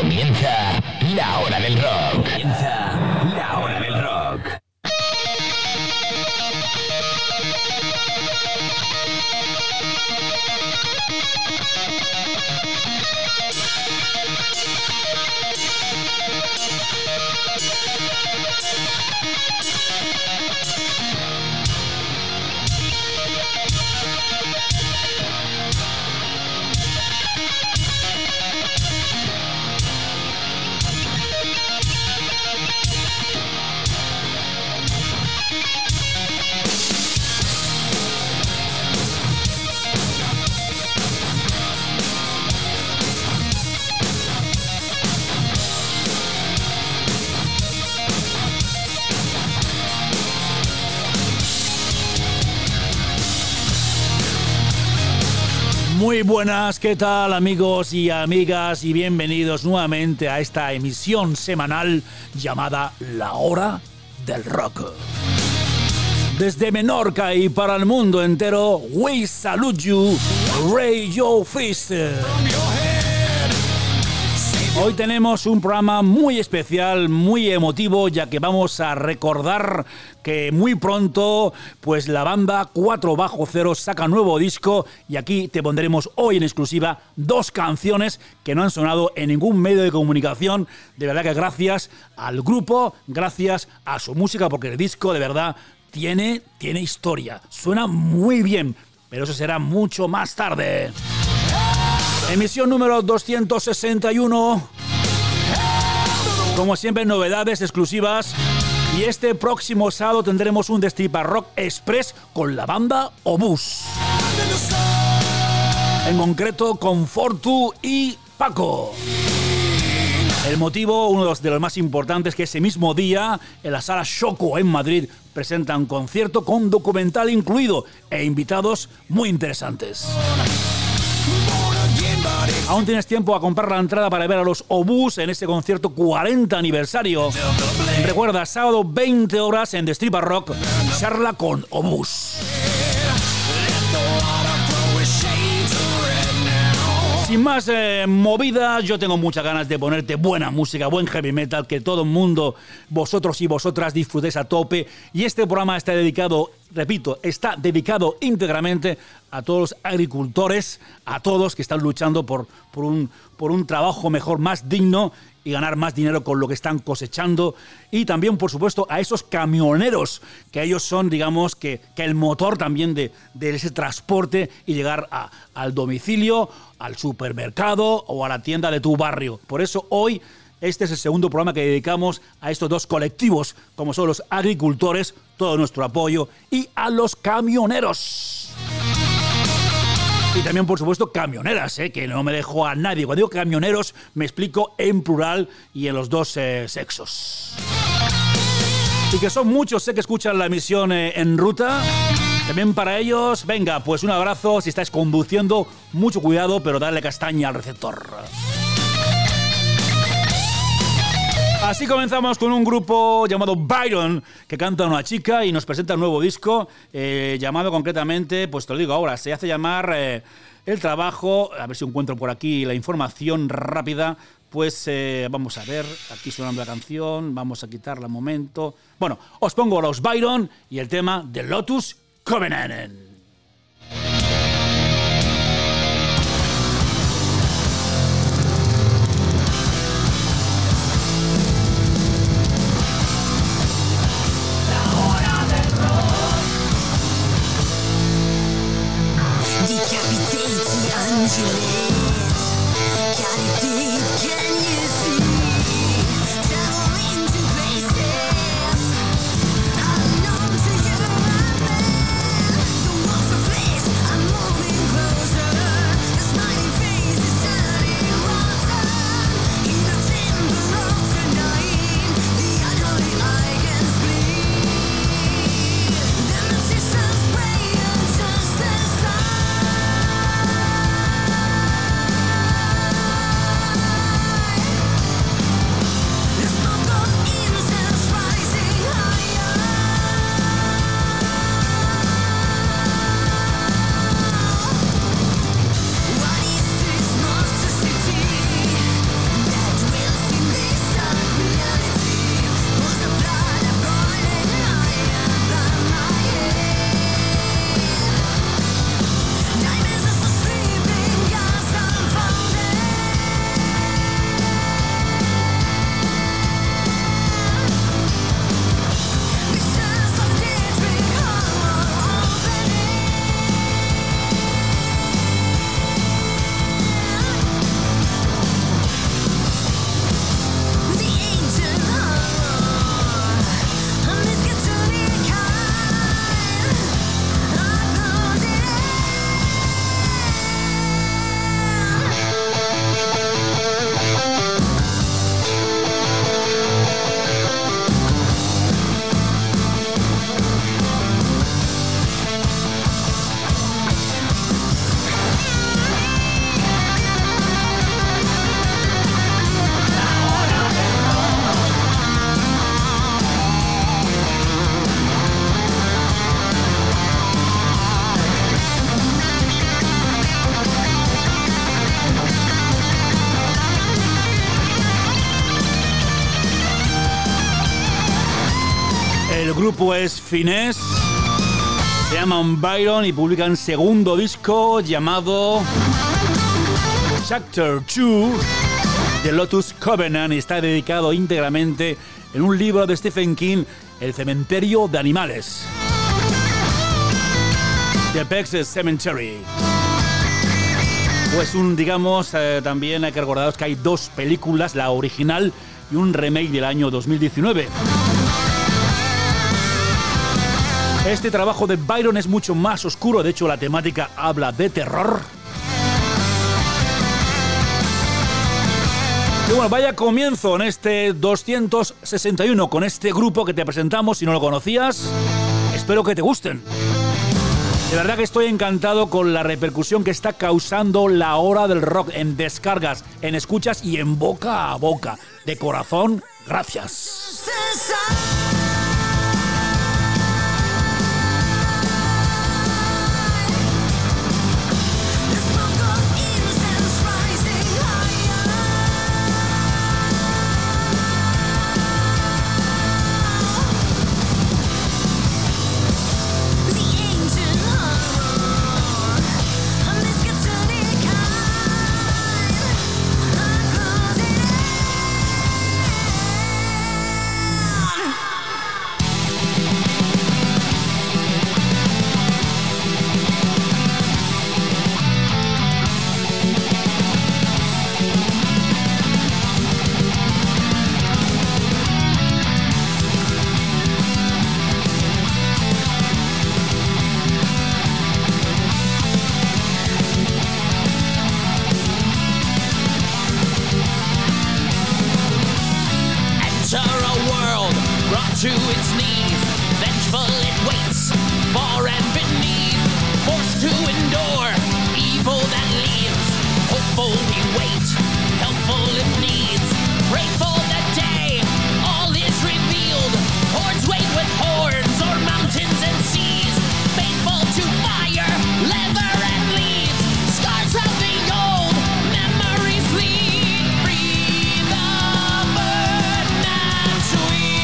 Comienza la hora del rock. Comienza la hora del rock. Muy buenas, ¿qué tal amigos y amigas? Y bienvenidos nuevamente a esta emisión semanal llamada La Hora del Rock. Desde Menorca y para el mundo entero, we salute you, raise your fist. Hoy tenemos un programa muy especial, muy emotivo, ya que vamos a recordar que muy pronto pues la banda 4Bajo Cero saca nuevo disco y aquí te pondremos hoy en exclusiva 2 canciones que no han sonado en ningún medio de comunicación. De verdad que gracias al grupo, gracias a su música, porque el disco de verdad tiene historia, suena muy bien, pero eso será mucho más tarde. Emisión número 261. Como siempre, novedades exclusivas. Y este próximo sábado tendremos un Destripa Rock Express con la banda Obús. En concreto con Fortu y Paco. El motivo, uno de los más importantes, que ese mismo día en la Sala Xoco en Madrid presentan un concierto con documental incluido e invitados muy interesantes. Aún tienes tiempo a comprar la entrada para ver a los Obús en este concierto 40 aniversario. Recuerda, sábado 20 horas en Destripa Rock, charla con Obús. Sin más movidas, yo tengo muchas ganas de ponerte buena música, buen heavy metal, que todo el mundo, vosotros y vosotras, disfrutéis a tope. Y este programa está dedicado, repito, está dedicado íntegramente a todos los agricultores, a todos que están luchando por un trabajo mejor, más digno, y ganar más dinero con lo que están cosechando. Y también, por supuesto, a esos camioneros, que ellos son, digamos, que el motor también de ese transporte y llegar al domicilio, al supermercado o a la tienda de tu barrio. Por eso hoy este es el segundo programa que dedicamos a estos 2 colectivos, como son los agricultores, todo nuestro apoyo, y a los camioneros. Y también, por supuesto, camioneras, que no me dejo a nadie. Cuando digo camioneros, me explico en plural y en los 2 sexos. Y que son muchos, sé que escuchan la emisión en ruta. También para ellos, venga, pues un abrazo. Si estáis conduciendo, mucho cuidado, pero dale castaña al receptor. Así comenzamos con un grupo llamado Byron, que canta una chica y nos presenta un nuevo disco llamado concretamente, pues te lo digo ahora, se hace llamar El Trabajo. A ver si encuentro por aquí la información rápida. Pues vamos a ver, aquí sonando la canción, vamos a quitarla un momento. Bueno, os pongo a los Byron y el tema de Lotus Covenant. grupo es Finesse, se llaman Byron y publican segundo disco llamado Chapter 2 de Lotus Covenant y está dedicado íntegramente en un libro de Stephen King, El cementerio de animales. The Apex Cemetery. Pues también hay que recordaros que hay dos películas, la original y un remake del año 2019. Este trabajo de Byron es mucho más oscuro, de hecho la temática habla de terror. Y bueno, vaya comienzo en este 261 con este grupo que te presentamos si no lo conocías. Espero que te gusten. De verdad que estoy encantado con la repercusión que está causando la hora del rock en descargas, en escuchas y en boca a boca. De corazón, gracias. To its knees, vengeful it waits, far and beneath, forced to endure evil that leaves. Hopeful we wait, helpful if needs, pray for the day all is revealed. Hordes wait with horns or mountains and seas, faithful to fire, leather and leaves. Scars of the old memories bleed, free the burden and sweet.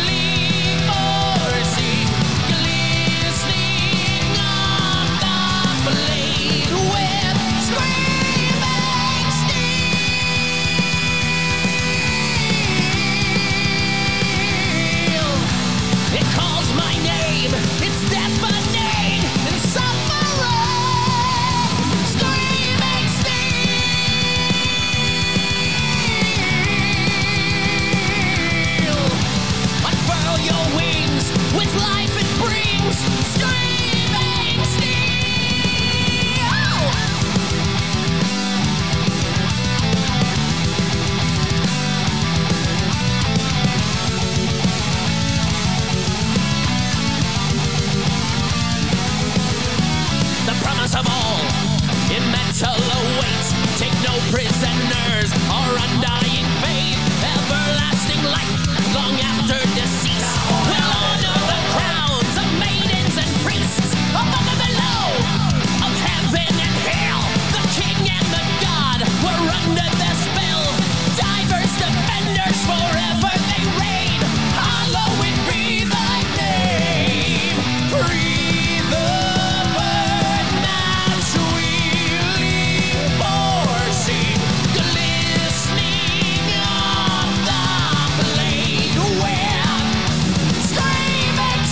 Prisoners, our undying faith, everlasting light, long after decease. We'll honor the crowns of maidens and priests, above and below, of heaven and hell. The king and the god were under their spell. Divers defenders, forever they reign. Hallowed be thy name. Free the burden as we leave for sea. Glistening on the blade where screaming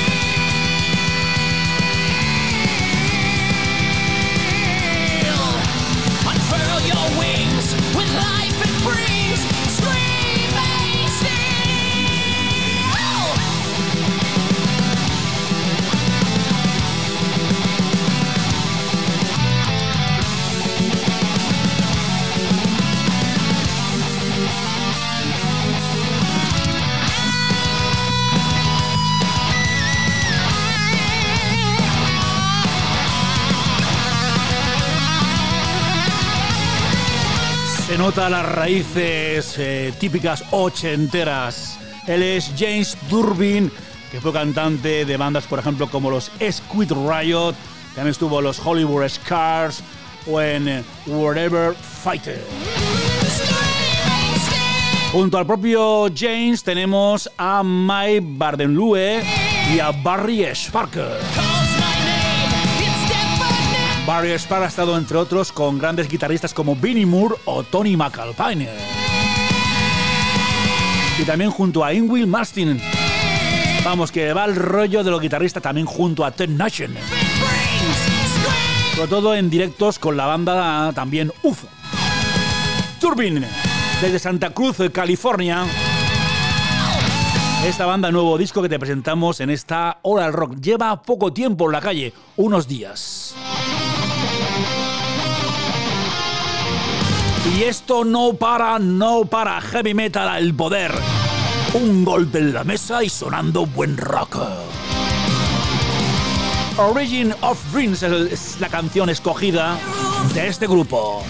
steel. Unfurl your wings with life it brings. Screaming steel. Se nota las raíces típicas ochenteras. Él es James Durbin, que fue cantante de bandas, por ejemplo, como los Squid Riot, también estuvo en los Hollywood Scars o en Whatever Fighter. Screaming steel. Junto al propio James tenemos a Mike Bardenlue y a Barry Sparker. Barry Sparker ha estado entre otros con grandes guitarristas como Vinnie Moore o Tony McAlpine. Y también junto a Ingrid Malmsteen. Vamos, que va el rollo de los guitarristas también junto a Ted Nation. Sobre todo en directos con la banda también UFO. Turbine, desde Santa Cruz, California. Esta banda, nuevo disco que te presentamos en esta Hora del Rock. Lleva poco tiempo en la calle, unos días. Y esto no para, heavy metal al poder. Un golpe en la mesa y sonando buen rock. Origin of Dreams es la canción escogida de este grupo.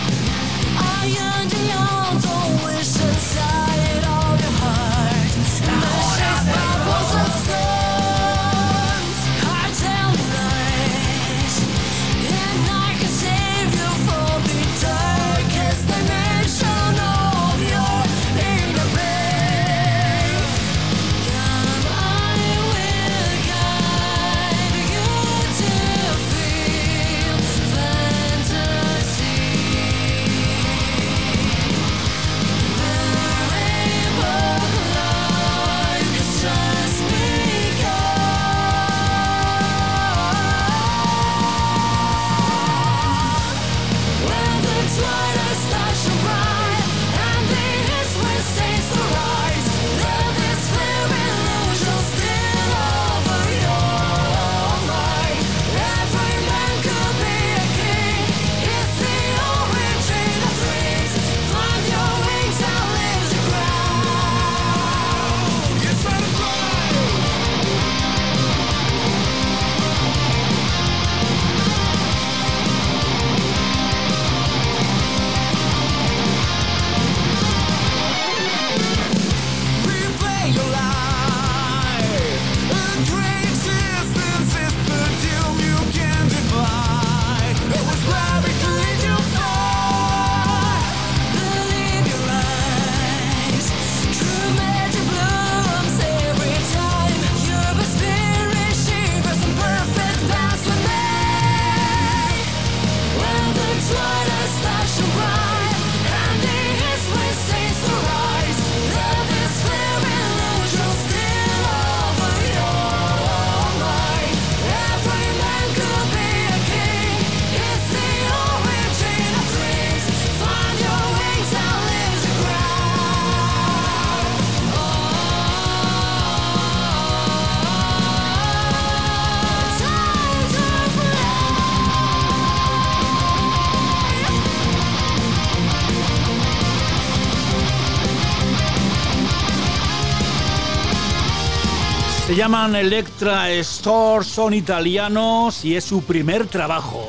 Se llaman Elektra Storm, son italianos y es su primer trabajo.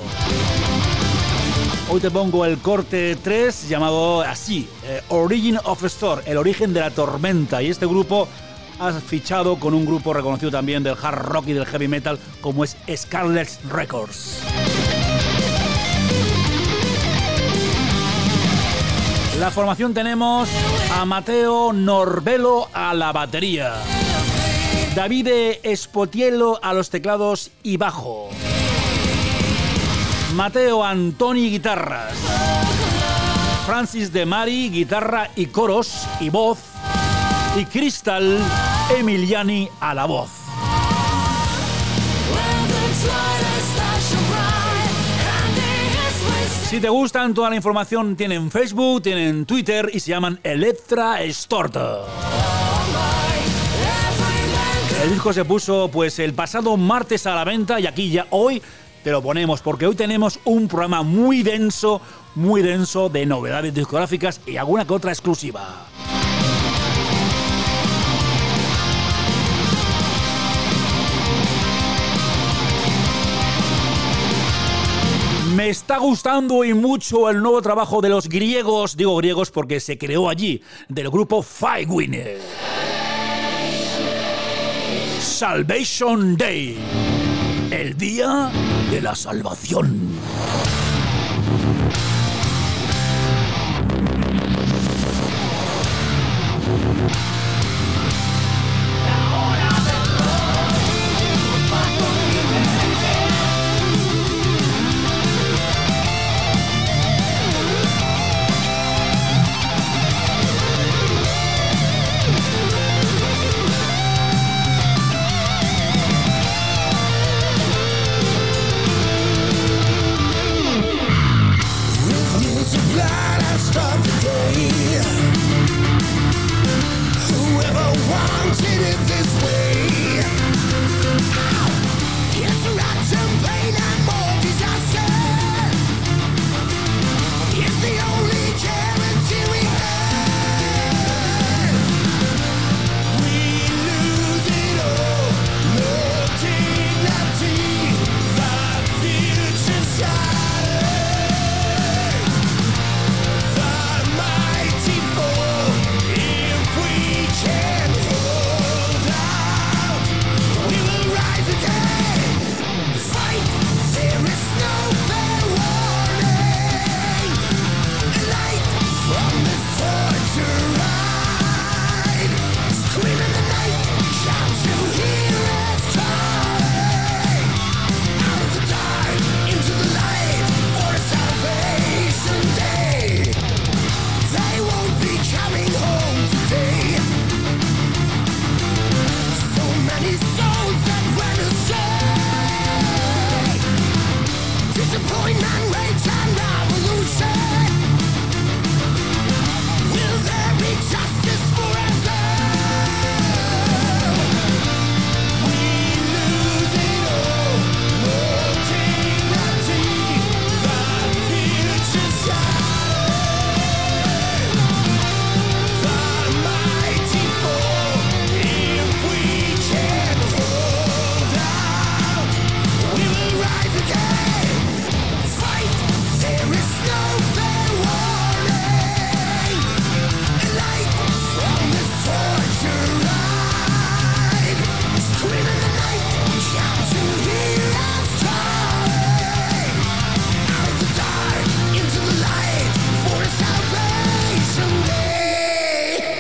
Hoy te pongo el corte 3 llamado así, Origin of Storm, el origen de la tormenta. Y este grupo ha fichado con un grupo reconocido también del hard rock y del heavy metal como es Scarlet Records. La formación tenemos a Matteo Norbelo a la batería, Davide Spotiello a los teclados y bajo, Matteo Antoni guitarras, Francis De Mari guitarra y coros y voz, y Crystal Emiliani a la voz. Si te gustan, toda la información tienen Facebook, tienen Twitter y se llaman Elektra Storm. El disco se puso pues el pasado martes a la venta y aquí ya hoy te lo ponemos porque hoy tenemos un programa muy denso de novedades discográficas y alguna que otra exclusiva. Me está gustando y mucho el nuevo trabajo de los griegos, digo griegos porque se creó allí, del grupo Firewinner. Salvation Day, el día de la salvación. last of the day. Whoever wanted it this way. It's rotten pain and more disaster. It's the only guarantee we have. We lose it all, no dignity. The future's silent. The mighty fall. If we can hold out, we will rise again. Fight, there is no fair warning. Light from the torture ride. Scream in the night, shout to hear us calling. Out of the dark, into the light, for a salvation day. They won't be coming home today. So many souls that ran astray. Disappointment, rage and revolution. Will there be justice for us all? We lose it all, no dignity. The future's silent. The mighty fall. If we can hold out, we will rise again. Fight, there is no fair warning. Light from this torture ride. Scream in the night, shout to hear us calling. Out of the dark, into the light, for a salvation day.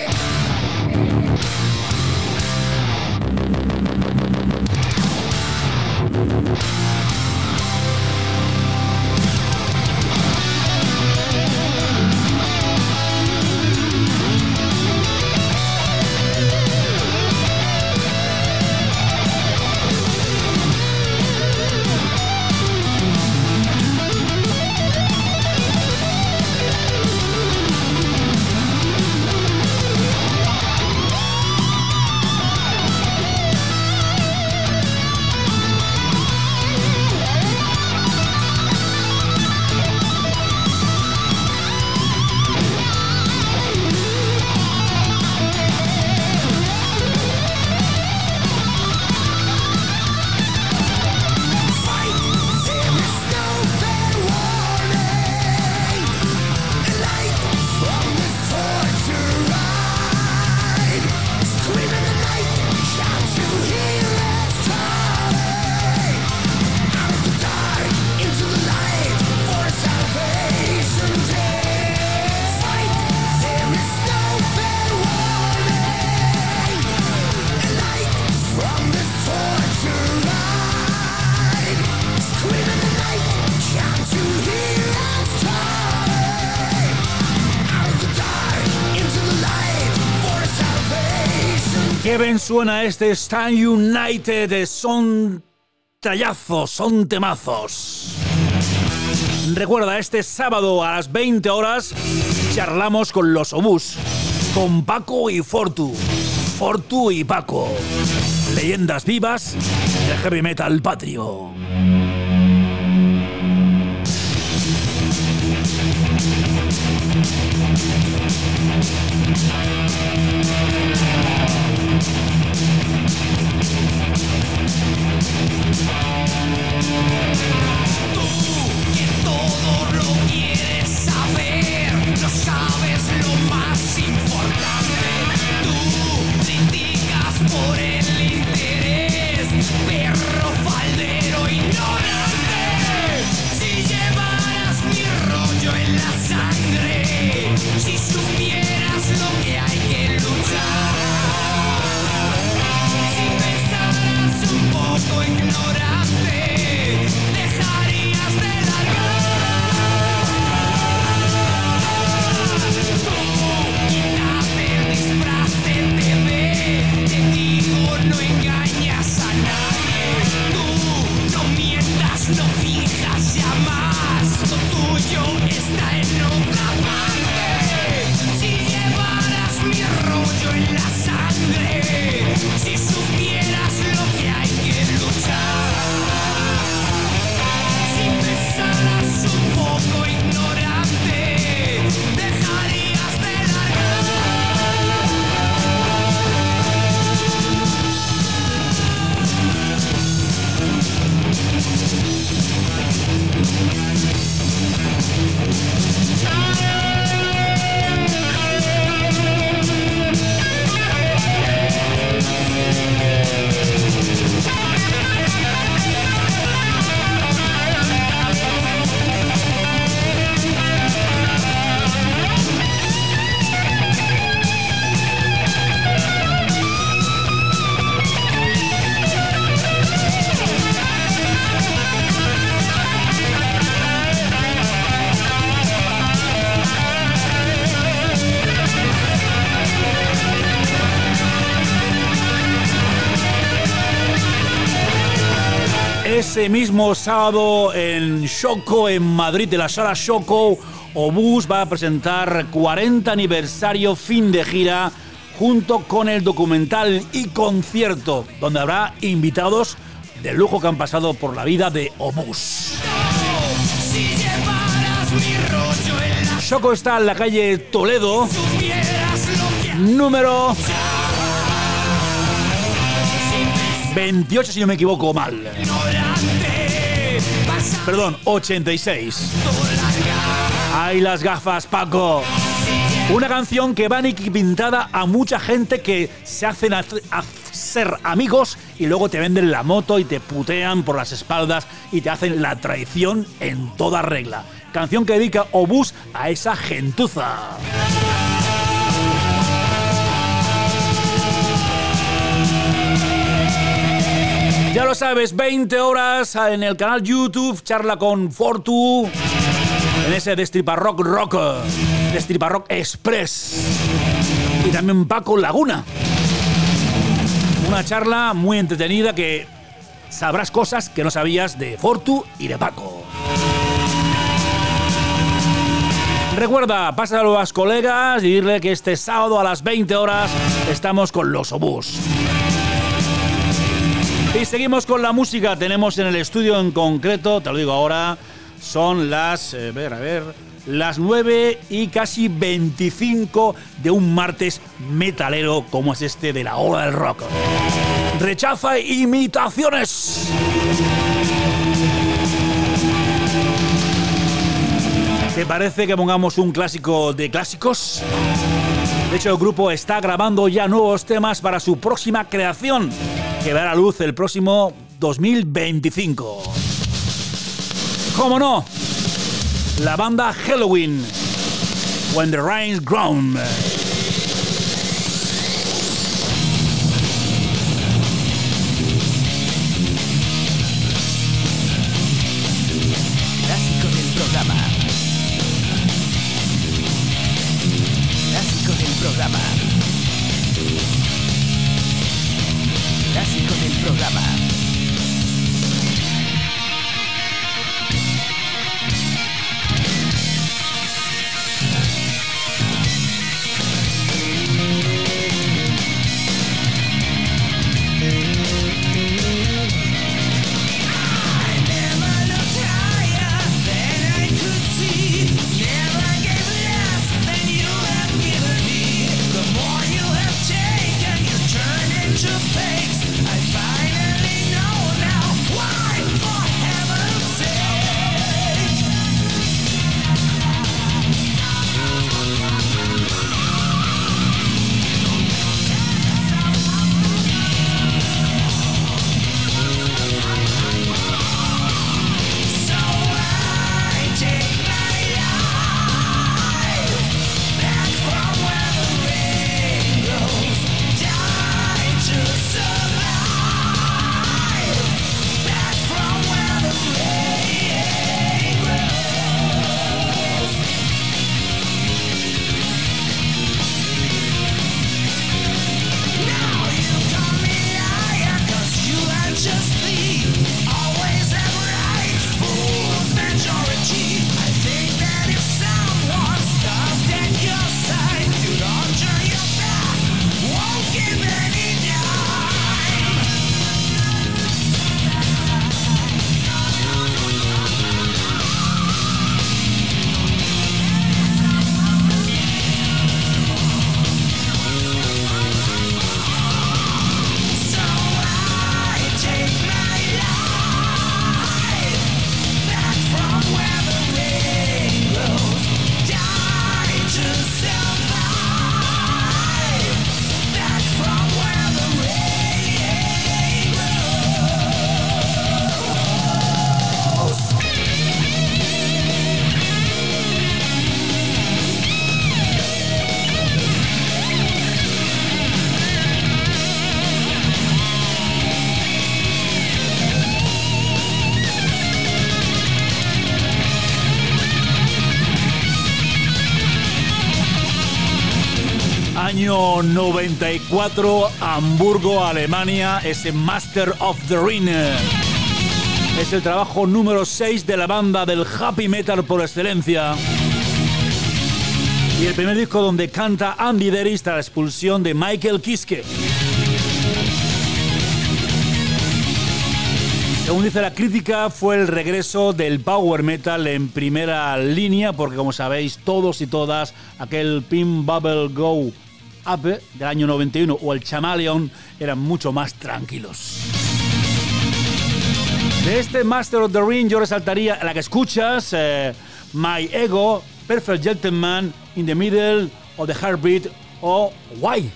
Fight, there is no fair warning. Light from this torture ride. Scream in the night, shout to hear us calling. Out of the dark, into the light, for a salvation day. Fight, there is no fair warning. Light from this torture ride. Scream in the night, shout to hear us calling. Out of the dark, into the light, for a salvation. Qué bien suena este Stand United, son trallazos, son temazos. Recuerda, este sábado a las 20 horas charlamos con los Obús, con Paco y Fortu y Paco, leyendas vivas del heavy metal patrio. Tú que todo lo quieres saber, no sabes lo más importante. Tú criticas por el interés, perro faldero y Ese mismo sábado en Shoko, en Madrid, en la sala Shoko, Obús va a presentar 40 aniversario fin de gira junto con el documental y concierto, donde habrá invitados de lujo que han pasado por la vida de Obús. Shoko está en la calle Toledo, número 28, si no me equivoco mal. Perdón, 86. ¡Ay, las gafas, Paco! Una canción que va pintada a mucha gente que se hacen a ser amigos y luego te venden la moto y te putean por las espaldas y te hacen la traición en toda regla. Canción que dedica Obús a esa gentuza. Ya lo sabes, 20 horas en el canal YouTube, charla con Fortu, en ese Destriparrock Rock, Destriparrock Express, y también Paco Laguna. Una charla muy entretenida que sabrás cosas que no sabías de Fortu y de Paco. Recuerda, pásalo a los colegas y dile que este sábado a las 20 horas estamos con los Obús. Y seguimos con la música. Tenemos en el estudio en concreto, te lo digo ahora, son las, las 9 y casi 25 de un martes metalero como es este de la hora del rock. Rechaza imitaciones. ¿Te parece que pongamos un clásico de clásicos? De hecho, el grupo está grabando ya nuevos temas para su próxima creación, que verá a luz el próximo 2025. ¿Cómo no? La banda Halloween, When the Rain's Grown. Clásico del programa. Clásico del programa. Clásico del programa. Año 94, Hamburgo, Alemania, ese Master of the Ring. Es el trabajo número 6 de la banda del happy metal por excelencia. Y el primer disco donde canta Andy Deris tras la expulsión de Michael Kiske. Según dice la crítica, fue el regreso del power metal en primera línea, porque como sabéis todos y todas, aquel Pin Bubble Go Up del año 91 o el Chameleon eran mucho más tranquilos. De este Master of the Ring yo resaltaría la que escuchas, My Ego, Perfect Gentleman, In the Middle of the Heartbeat o Why.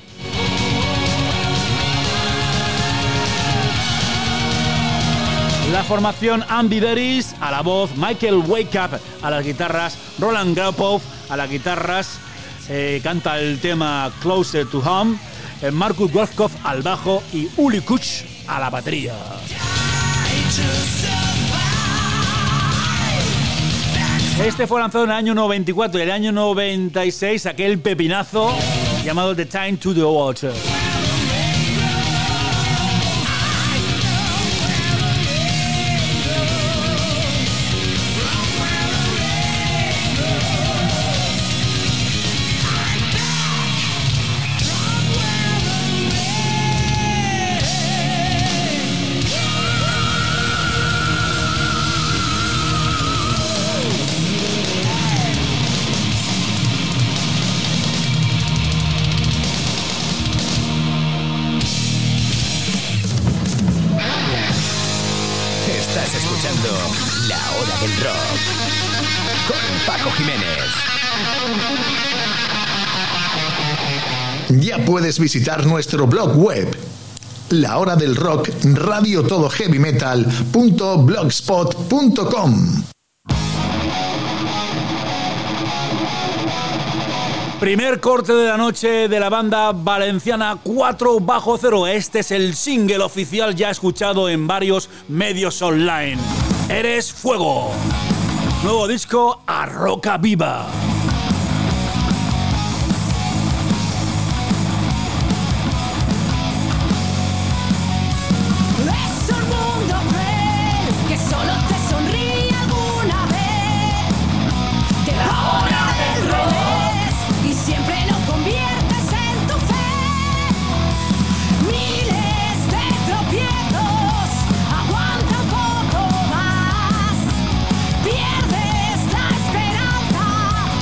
La formación Andy Deris a la voz, Michael Wake Up a las guitarras, Roland Grapov a las guitarras, canta el tema Closer to Home, Markus Wolfkopf al bajo y Uli Kuch a la batería. Este fue lanzado en el año 94 y en el año 96 aquel pepinazo llamado The Time to the Water. Estás escuchando La Hora del Rock con Paco Jiménez. Ya puedes visitar nuestro blog web, La Hora del Rock, radiotodoheavymetal.blogspot.com. Primer corte de la noche de la banda valenciana 4Bajo Cero. Este es el single oficial ya escuchado en varios medios online. Eres Fuego. Nuevo disco a Roca Viva. Es un mundo cruel que solo te sonríe alguna vez. Te da hora del revés y siempre lo conviertes en tu fe. Miles de tropiezos, aguanta un poco más. Pierdes la esperanza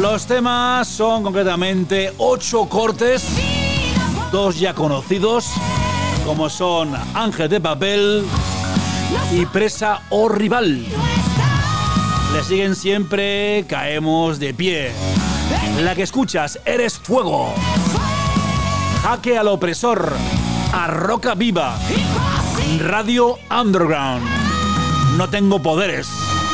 Los temas son concretamente 8 cortes, 2 ya conocidos, como son Ángel de Papel y Presa o Rival. Le siguen siempre Caemos de Pie. La que escuchas, Eres Fuego. Jaque al Opresor. A Roca Viva. Radio Underground. No tengo poderes.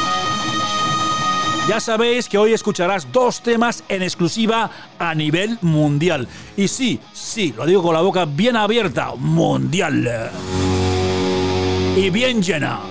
Ya sabéis que hoy escucharás 2 temas en exclusiva a nivel mundial. Y sí, lo digo con la boca bien abierta, mundial. Y bien llena.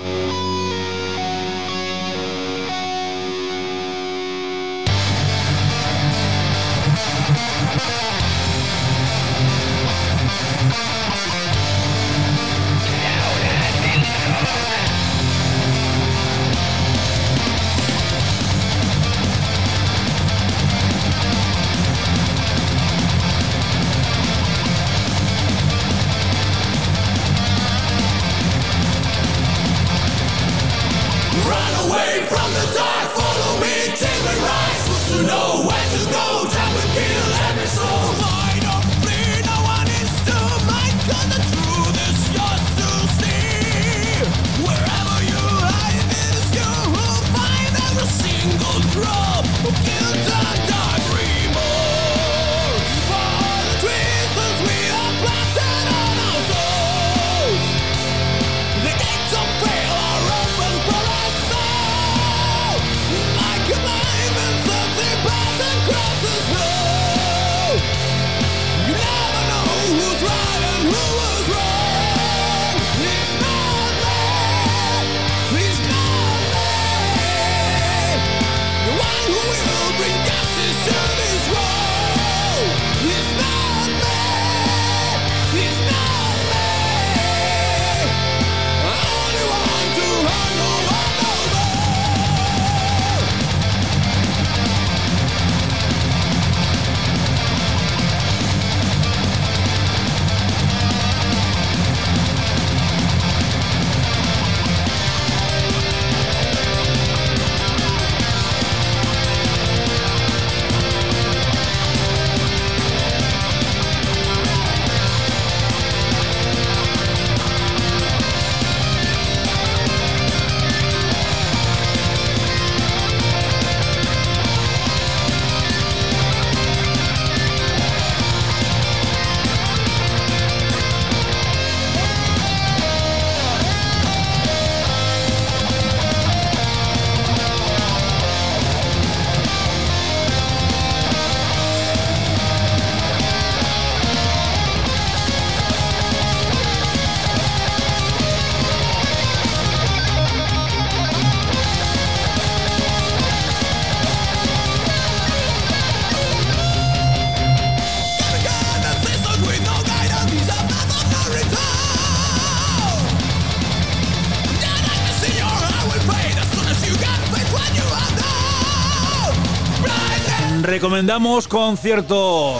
Recomendamos concierto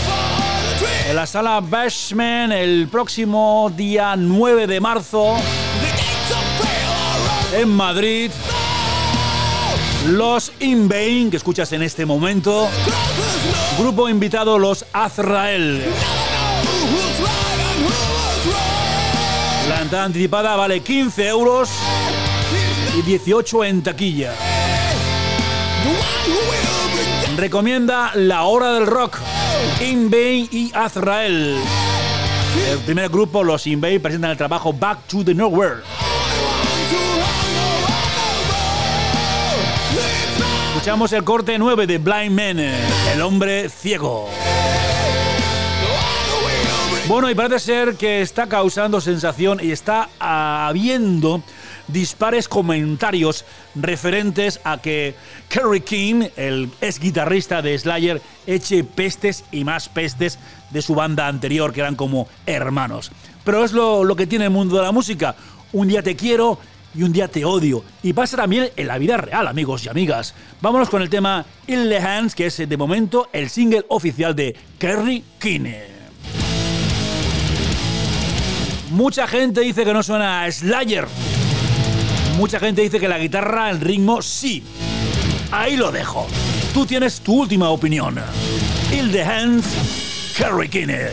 en la sala Bashman el próximo día 9 de marzo en Madrid. Los In Vain, que escuchas en este momento. Grupo invitado, los Azrael. La entrada anticipada vale 15 euros y 18 en taquilla. Recomienda La Hora del Rock, In Vain y Azrael. El primer grupo, los In Vain, presentan el trabajo Back to the Nowhere. Escuchamos el corte 9 de Blind Man, El Hombre Ciego. Bueno, y parece ser que está causando sensación y está habiendo dispares comentarios referentes a que Kerry King, el ex guitarrista de Slayer, eche pestes y más pestes de su banda anterior, que eran como hermanos. Pero es lo que tiene el mundo de la música. Un día te quiero y un día te odio. Y pasa también en la vida real, amigos y amigas. Vámonos con el tema In the Hands, que es de momento el single oficial de Kerry King. Mucha gente dice que no suena a Slayer. Mucha gente dice que la guitarra, el ritmo, sí. Ahí lo dejo. Tú tienes tu última opinión. In the Hands, Kerry Kinne.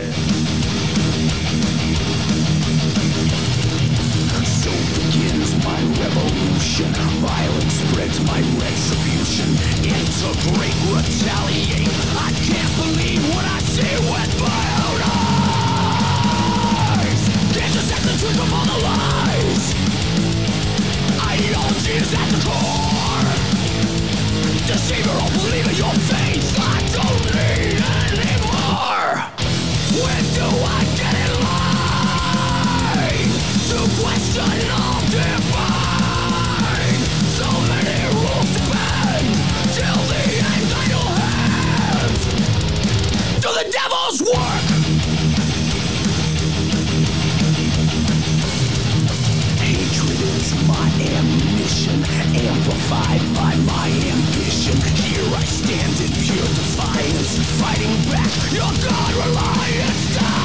So begins my revolution. Violence spreads my retribution. Into great retaliate. I can't believe what I see with my own eyes. Can't detect the truth from all the lies. Ideology is at the core. Deceiver or believe in your faith. I don't need anymore. When do I get in line to question all divine? So many rules to bend till the end idle hands do the devil's work. Hatred is my ammunition, amplified by my ambition. Here I stand in pure defiance, fighting back your God-reliance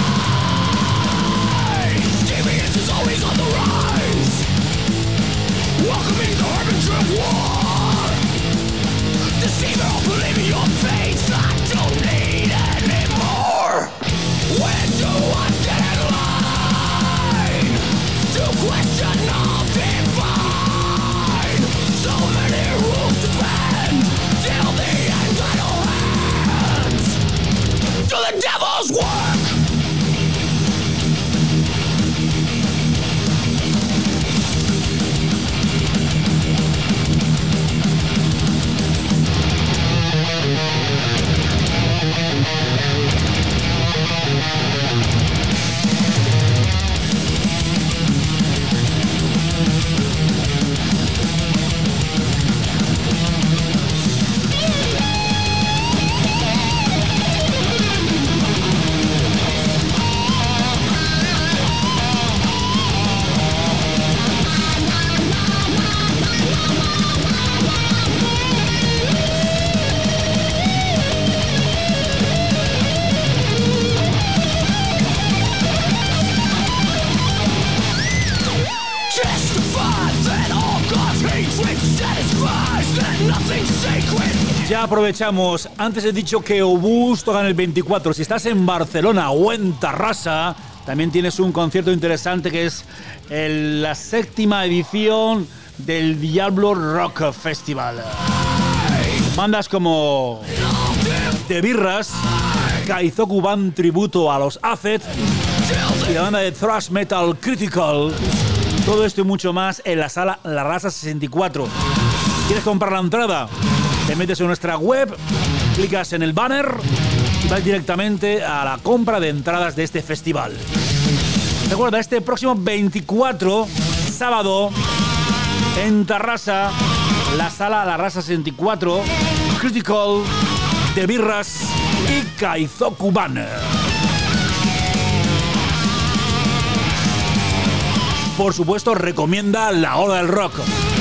ties. Deviance is always on the rise, welcoming the harbinger of war. Deceiver, I'll believe in your face. I don't need anymore. When do I get in line to question all divine? So many rules to bend till the end idle hands do the devil's work. Ya aprovechamos, antes he dicho que Obús tocan el 24. Si estás en Barcelona o en Tarrasa, también tienes un concierto interesante que es la 7ª edición del Diablo Rock Festival. Bandas como The Birras, Kaizoku Band tributo a los Acet y la banda de thrash metal Critical. Todo esto y mucho más en la sala La Raza 64. ¿Quieres comprar la entrada? Te metes en nuestra web, clicas en el banner y vas directamente a la compra de entradas de este festival. Recuerda, este próximo 24, sábado, en Tarrasa, la sala La Raza 64, Critical, The Birras y Kaizoku Band. Por supuesto, recomienda La Hora del Rock.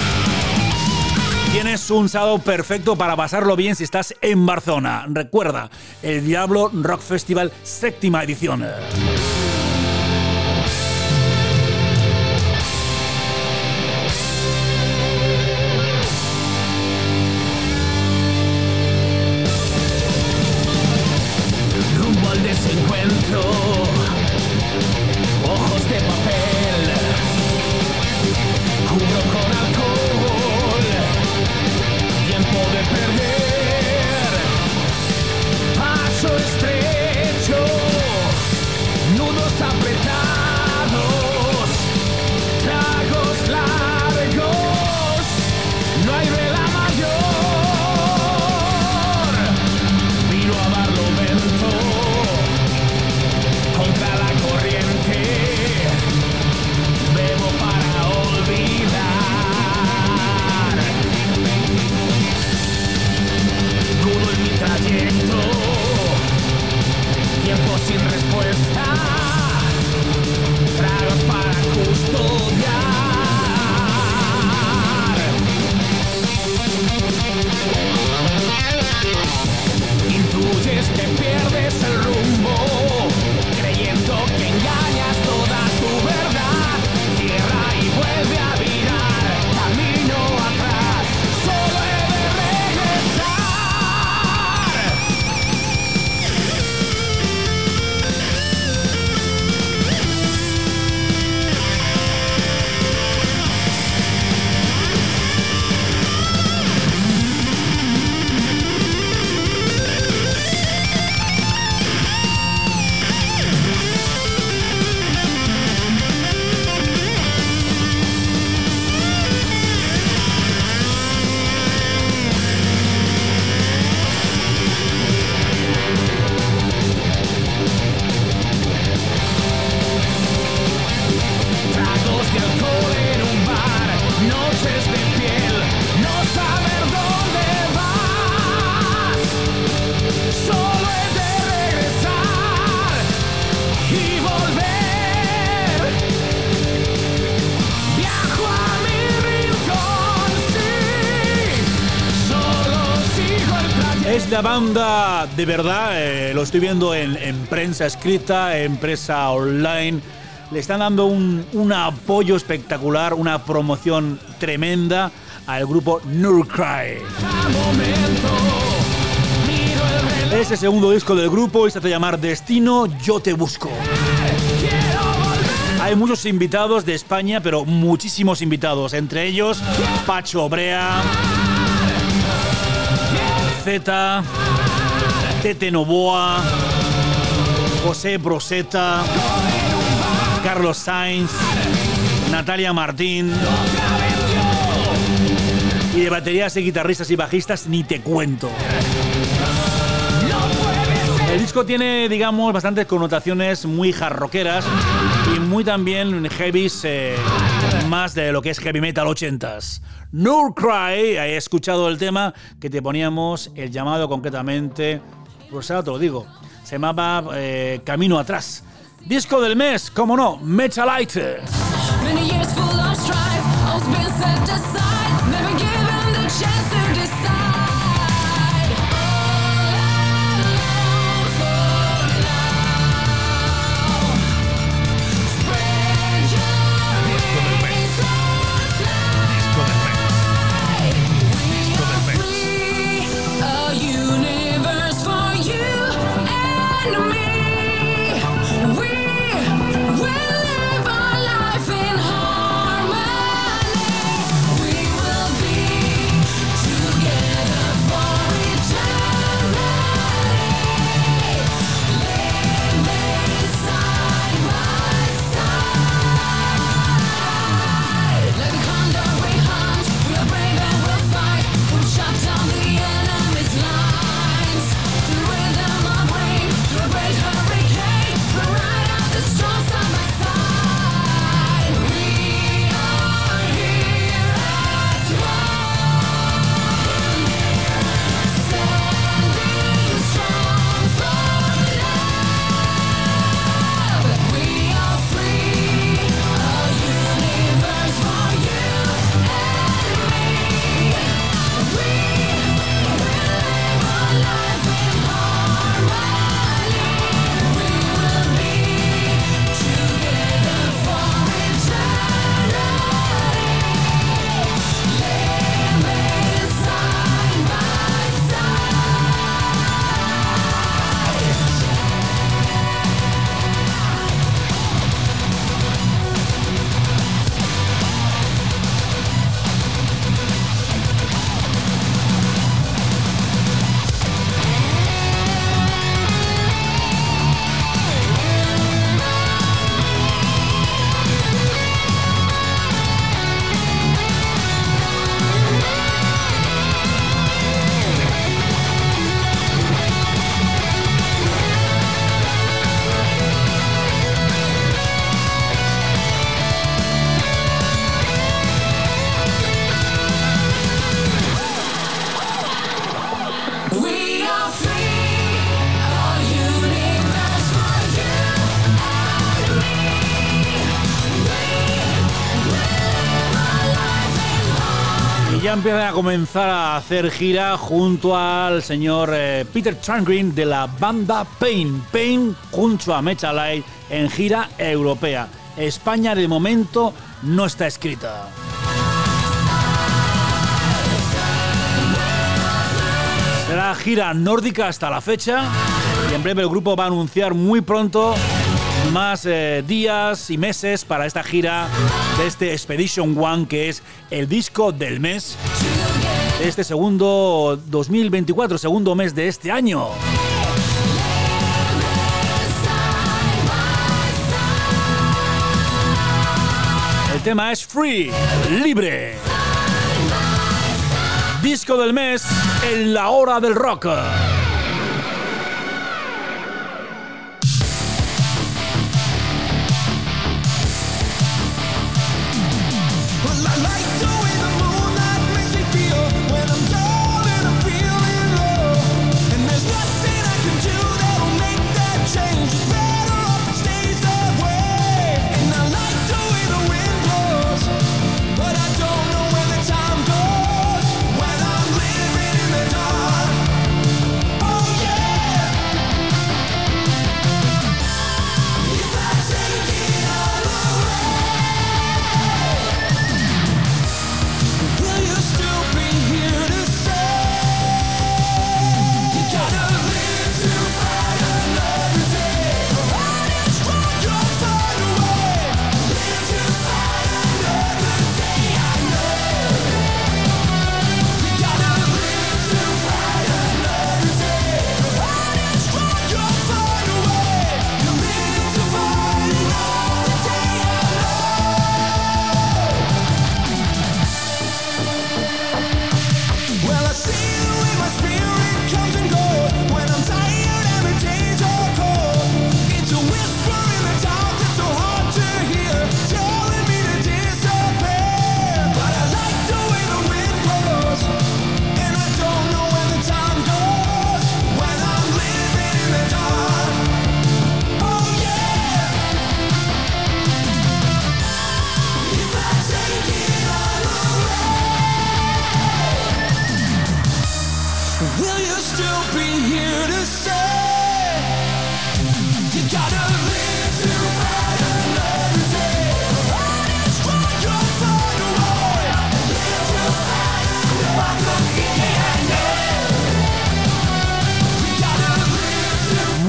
Tienes un sábado perfecto para pasarlo bien si estás en Barcelona. Recuerda, el Diablo Rock Festival 7ª edición. Rumbo al desencuentro, ojos de papel, cubro con alcohol, tiempo de perder, paso estrecho, nudos apretados, tragos largos, no hay vela mayor, miro a Barlovento contra la corriente, bebo para olvidar, crudo en mi trayecto, tiempo sin respuesta, tragos para custodiar. Intuyes que pierdes el rumbo, creyendo que engañas toda tu verdad. Cierra y vuelve a virar, camino atrás, solo he de regresar. la banda de verdad, lo estoy viendo en prensa escrita, en prensa online. Le están dando un apoyo espectacular, una promoción tremenda al grupo Nurcry. Es el segundo disco del grupo y se hace llamar Destino, yo te busco. Hay muchos invitados de España, pero muchísimos invitados, entre ellos Pacho Obrea, Zeta, Tete Novoa, José Broseta, Carlos Sainz, Natalia Martín. Y de baterías y guitarristas y bajistas ni te cuento. El disco tiene, digamos, bastantes connotaciones muy hard rockeras y muy también heavies, más de lo que es heavy metal 80s. Nurcry, he escuchado el tema que te poníamos, el llamado concretamente, pues ahora te lo digo, se llamaba Camino Atrás. Disco del mes, cómo no, Metalite. Many years full of strife, all's been set aside, never given the chance to decide. All alone for now. Spread your wings and fly. We are free, a universe for you and me. We will live our life in harmony. We will be together for eternity. Living side by side. Like the condor we hunt, we are brave and we'll fight. We'll shut down the enemy's lines. Through the rhythm of rain, through a great hurricane, we'll ride out the storm side by side. We are here as one, standing strong for love. We are free, a universe for you and me. We will live our life in harmony. We will be together for eternity. Living side by side. We are free, a universe for you and me. We will live our life in harmony. Y ya empiezan a comenzar a hacer gira junto al señor Peter Changrin de la banda Pain. Pain junto a Metalite en gira europea. España de momento no está escrita. Será gira nórdica hasta la fecha y en breve el grupo va a anunciar muy pronto más días y meses para esta gira de este Expedition One, que es el disco del mes, este segundo 2024, segundo mes de este año. El tema es Free, libre. Disco del mes en la hora del rock. Time goes when I'm living in the dark.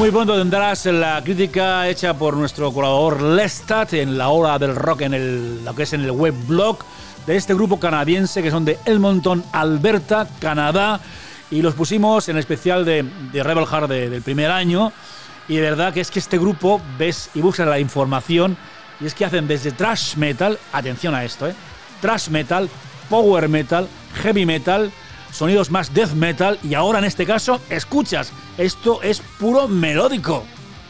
Muy pronto tendrás la crítica hecha por nuestro colaborador Lestat en la hora del rock lo que es en el webblog de este grupo canadiense que son de Edmonton, Alberta, Canadá, y los pusimos en el especial de Rebel Heart del primer año. Y de verdad que es que este grupo, ves y buscas la información, y es que hacen desde thrash metal, atención a esto, thrash metal, power metal, heavy metal, sonidos más death metal, y ahora en este caso, escuchas, esto es puro melódico.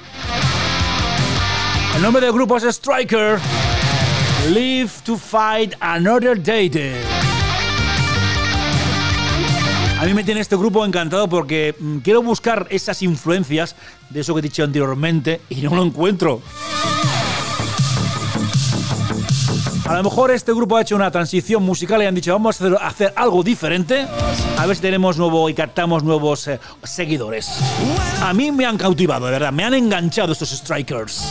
El nombre del grupo es Striker, Live to Fight Another Day. A mí me tiene este grupo encantado porque quiero buscar esas influencias de eso que he dicho anteriormente y no lo encuentro. A lo mejor este grupo ha hecho una transición musical y han dicho vamos a hacer algo diferente, a ver si tenemos nuevo y captamos nuevos seguidores. A mí me han cautivado, de verdad, me han enganchado estos Strikers.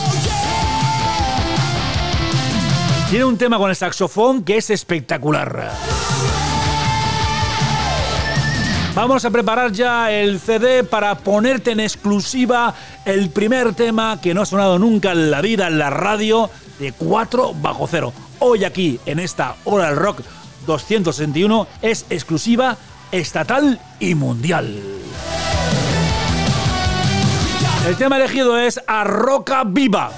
Tiene un tema con el saxofón que es espectacular. Vamos a preparar ya el CD para ponerte en exclusiva el primer tema que no ha sonado nunca en la vida en la radio de 4 Bajo Cero. Hoy aquí, en esta Hora del Rock 261, es exclusiva estatal y mundial. El tema elegido es A Roca Viva.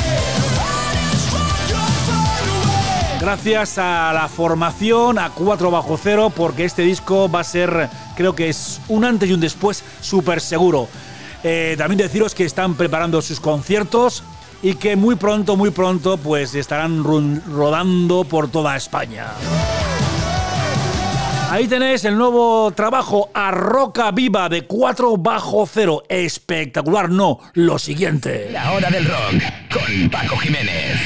Gracias a la formación, a 4 Bajo Cero, porque este disco va a ser, creo que es un antes y un después súper seguro. También deciros que están preparando sus conciertos y que muy pronto, pues estarán rodando por toda España. Ahí tenéis el nuevo trabajo A Roca Viva de 4 Bajo Cero. Espectacular, no, lo siguiente. La Hora del Rock con Paco Jiménez.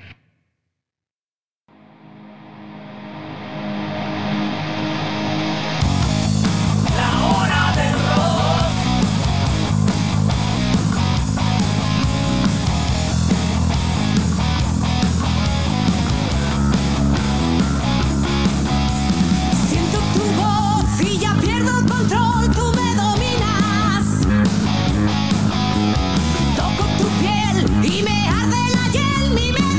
Siento tu voz y ya pierdo control, tú me dominas. Toco tu piel y me arde la hiel, mi mente.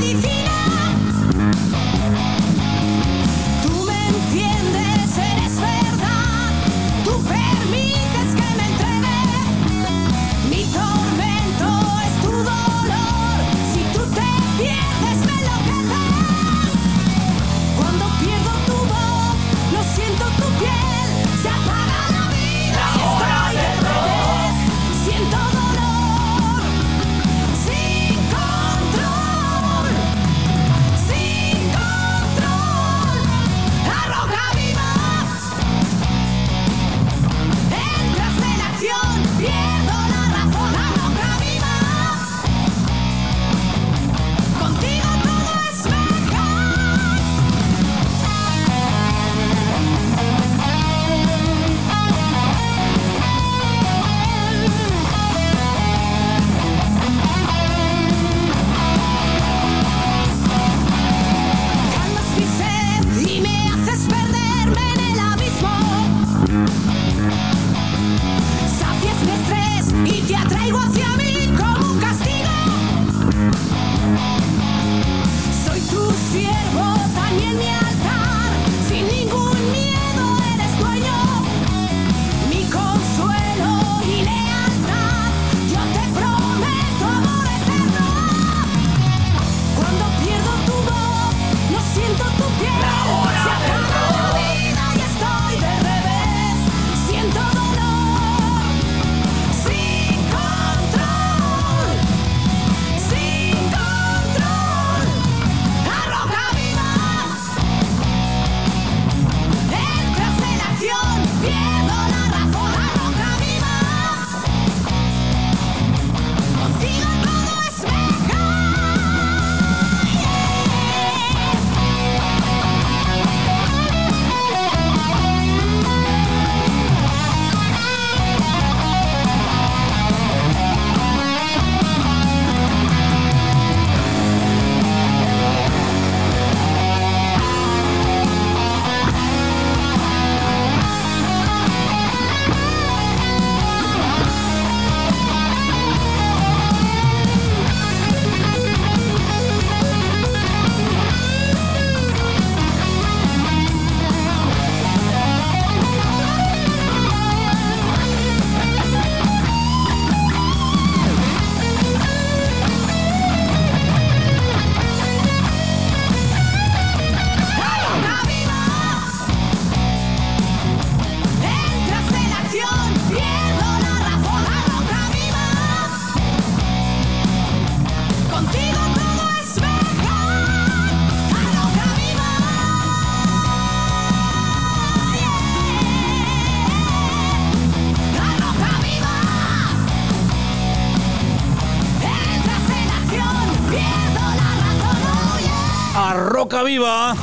Roca Viva.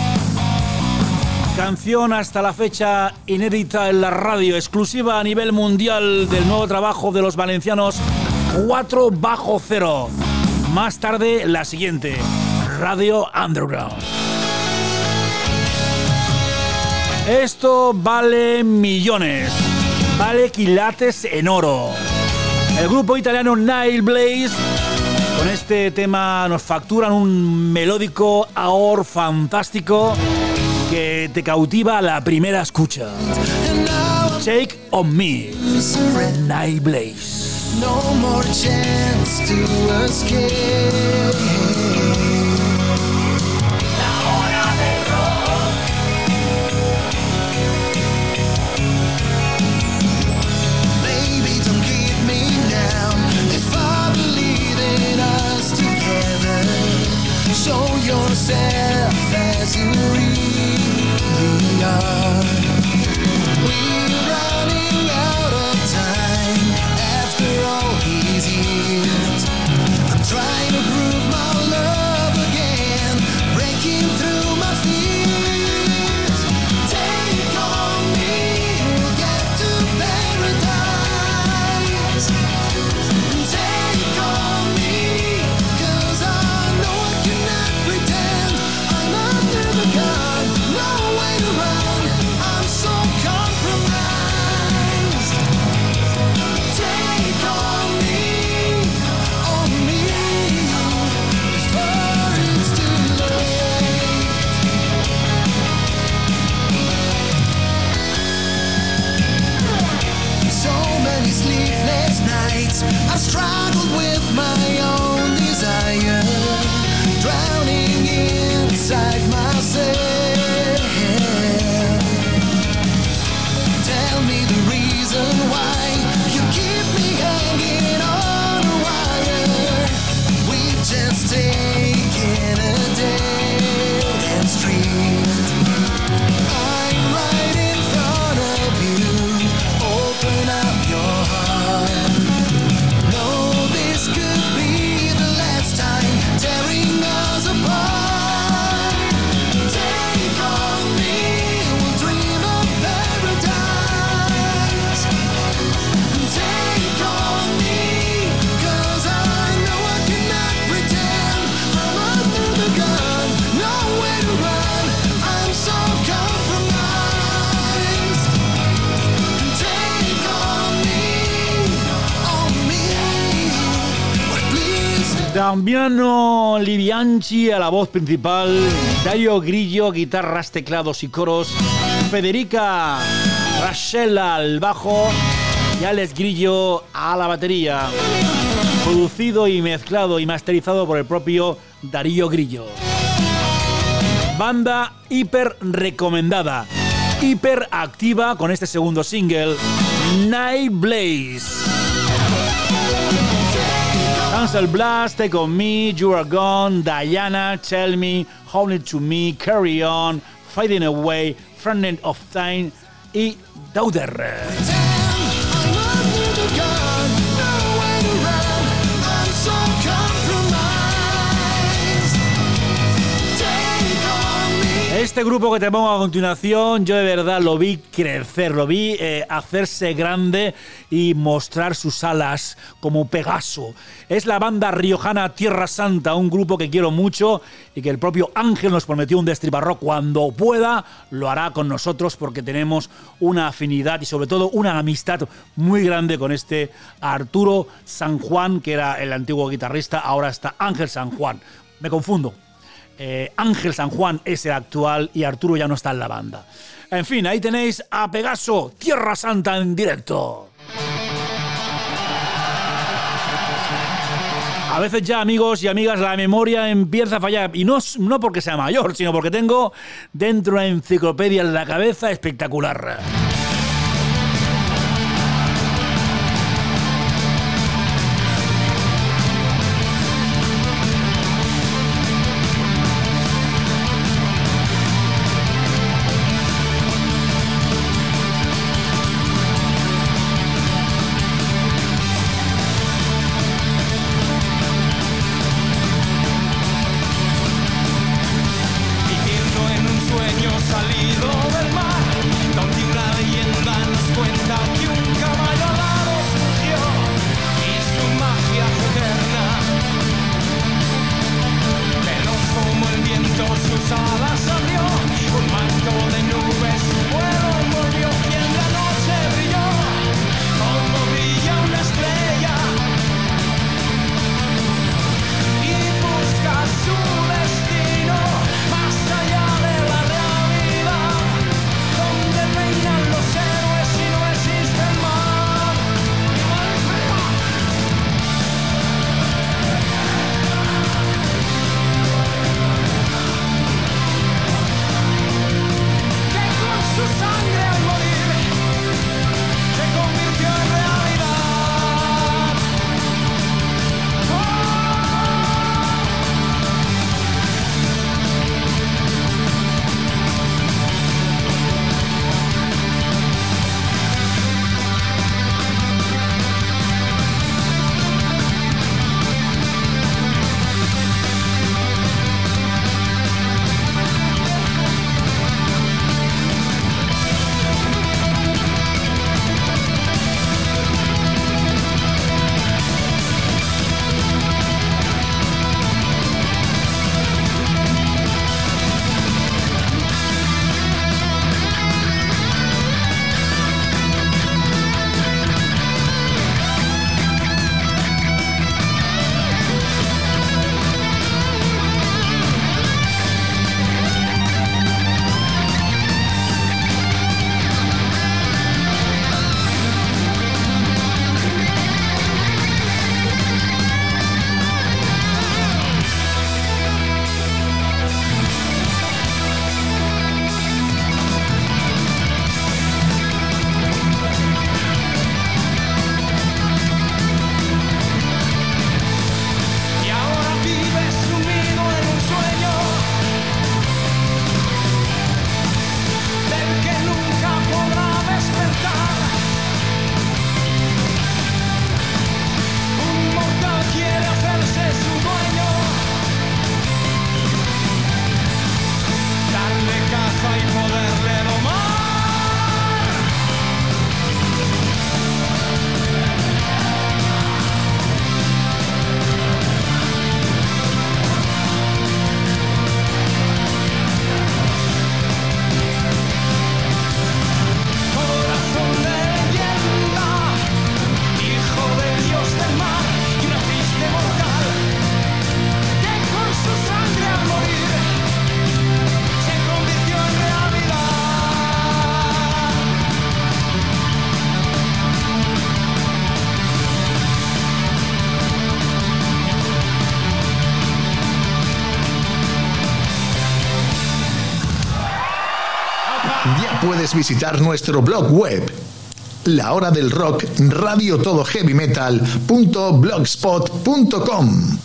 Canción hasta la fecha inédita en la radio, exclusiva a nivel mundial del nuevo trabajo de los valencianos 4-0. Más tarde la siguiente, Radio Underground. Esto vale millones, vale quilates en oro. El grupo italiano Nile Blaze, con este tema nos facturan un melódico ahor fantástico que te cautiva a la primera escucha. Take on Me, Nile Blaze. No more chance to escape. Baby, don't keep me down. If I believe in us together, show yourself as you really are. We're running out of time after all these years. I'm trying to prove my love again, breaking through my fears. Take on me, we'll get to paradise. Take on me, 'cause I know I cannot pretend. I'm under the gun, no way to run. I'm so compromised. Take on me, before it's too late. So many sleepless nights, I've struggled with my own desire, drowning inside myself. Tell me the reason why you keep me hanging on a wire. We've just taken a dead end street. I'm right in front of you. Open up your heart. No, this could be the last time, tearing us apart. Take on me, we'll dream of paradise. Take on me, 'cause I know I cannot pretend. From under the gun, nowhere to run. I'm so compromised. Take on me, but please. Damiano Libianchi a la voz principal, Dario Grillo, guitarras, teclados y coros, Federica Rachella al bajo y Alex Grillo a la batería. Producido y mezclado y masterizado por el propio Darío Grillo. Banda hiper recomendada, hiper activa con este segundo single, Nile Blaze. Cancel Blast, Take On Me, You Are Gone, Diana, Tell Me, Hold It To Me, Carry On, Fading Away, Front End of Time y Daughter. I'm under the gun, nowhere to run. I'm so compromised. Take on me. Este grupo que te pongo a continuación, yo de verdad lo vi crecer, lo vi hacerse grande y mostrar sus alas como Pegaso. Es la banda riojana Tierra Santa, un grupo que quiero mucho y que el propio Ángel nos prometió un destriparrock. Cuando pueda, lo hará con nosotros porque tenemos una afinidad y sobre todo una amistad muy grande con este Arturo San Juan, que era el antiguo guitarrista, ahora está Ángel San Juan. Me confundo. Ángel San Juan es el actual y Arturo ya no está en la banda. En fin, ahí tenéis a Pegaso, Tierra Santa en directo. A veces ya, amigos y amigas, la memoria empieza a fallar. Y no porque sea mayor, sino porque tengo dentro una enciclopedia en la cabeza espectacular. puedes visitar nuestro blog web, La Hora del Rock, radiotodoheavymetal.blogspot.com.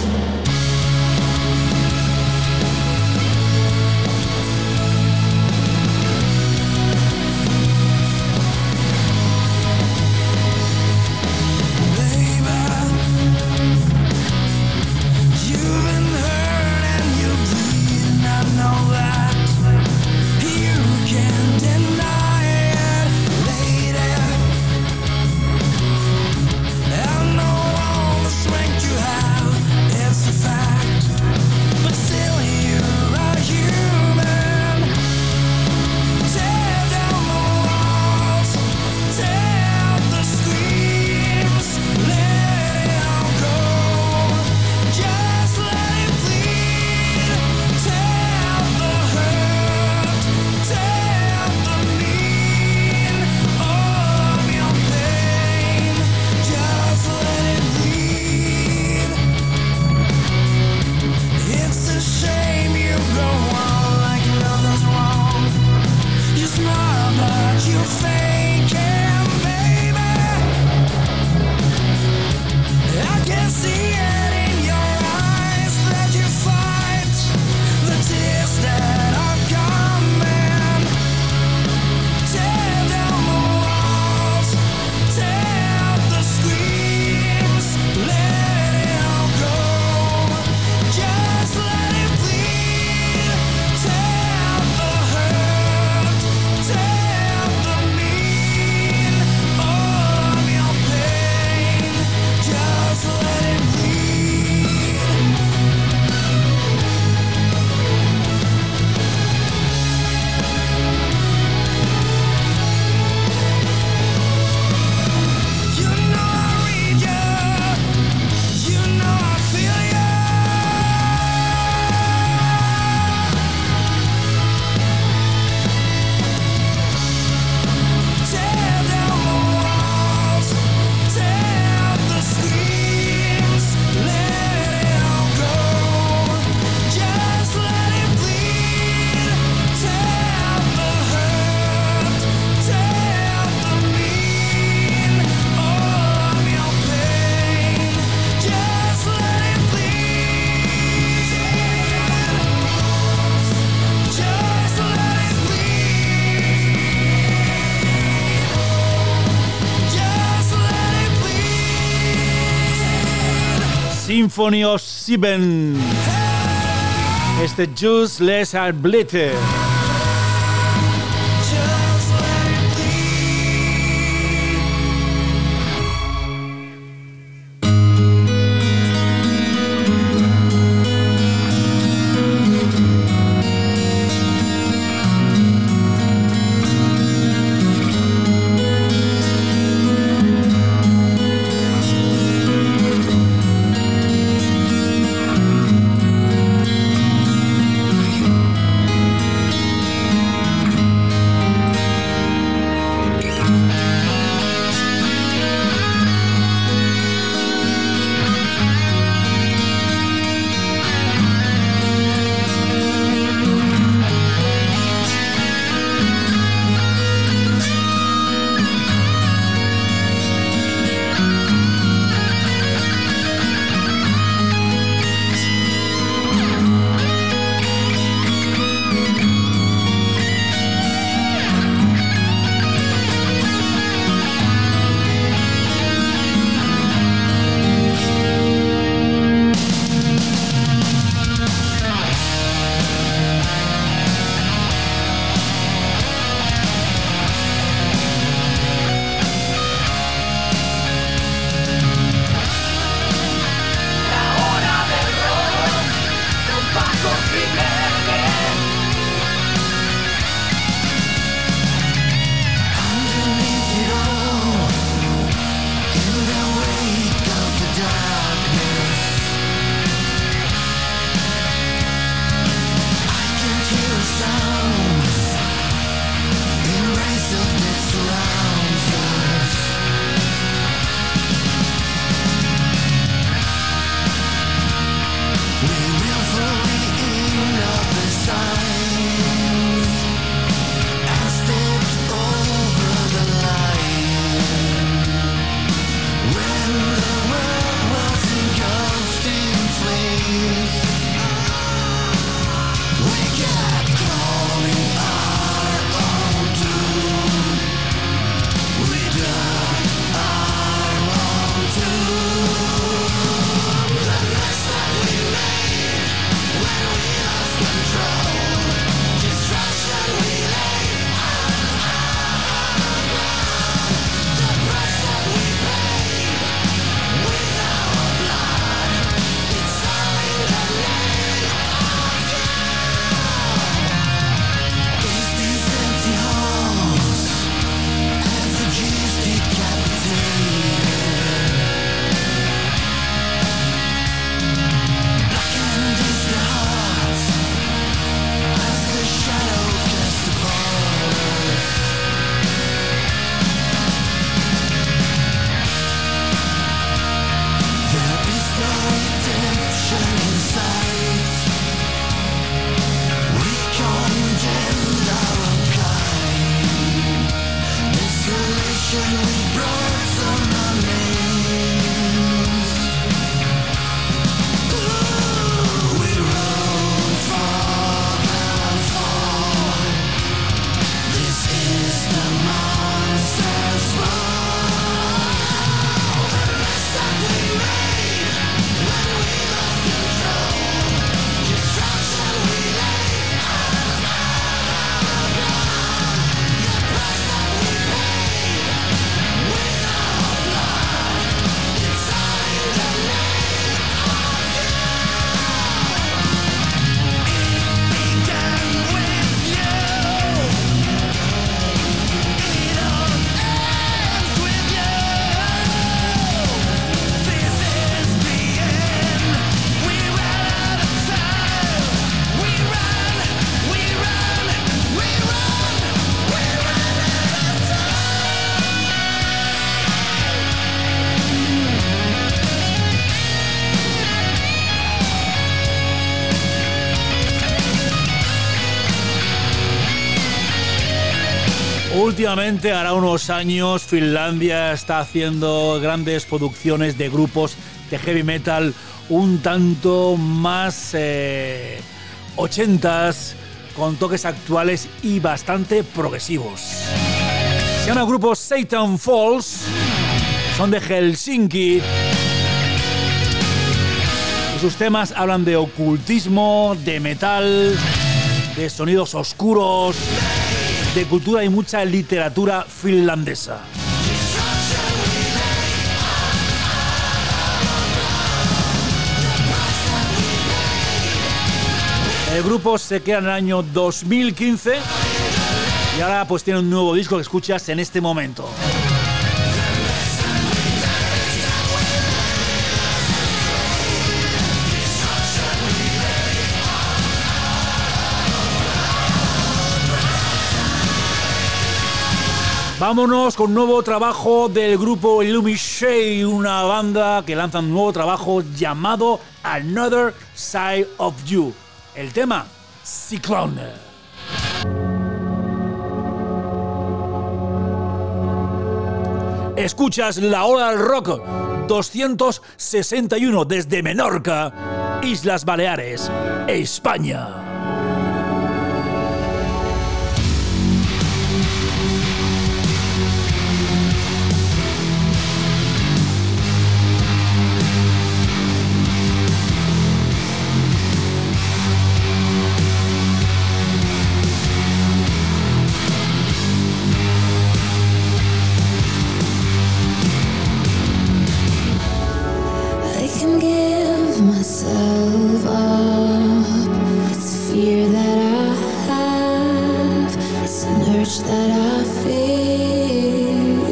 Symphony of Seven. Este Just Let It Bleed. últimamente, hará unos años, Finlandia está haciendo grandes producciones de grupos de heavy metal un tanto más 80s, con toques actuales y bastante progresivos. Se llama el grupo Satan Falls, son de Helsinki. Y sus temas hablan de ocultismo, de metal, de sonidos oscuros, de cultura y mucha literatura finlandesa. El grupo se crea en el año 2015 y ahora pues tiene un nuevo disco que escuchas en este momento. Vámonos con un nuevo trabajo del grupo Illumishade, una banda que lanza un nuevo trabajo llamado Another Side of You. El tema, Cyclone. Escuchas La Hora del Rock 261 desde Menorca, Islas Baleares, España. Myself up. It's a fear that I have. It's an urge that I feel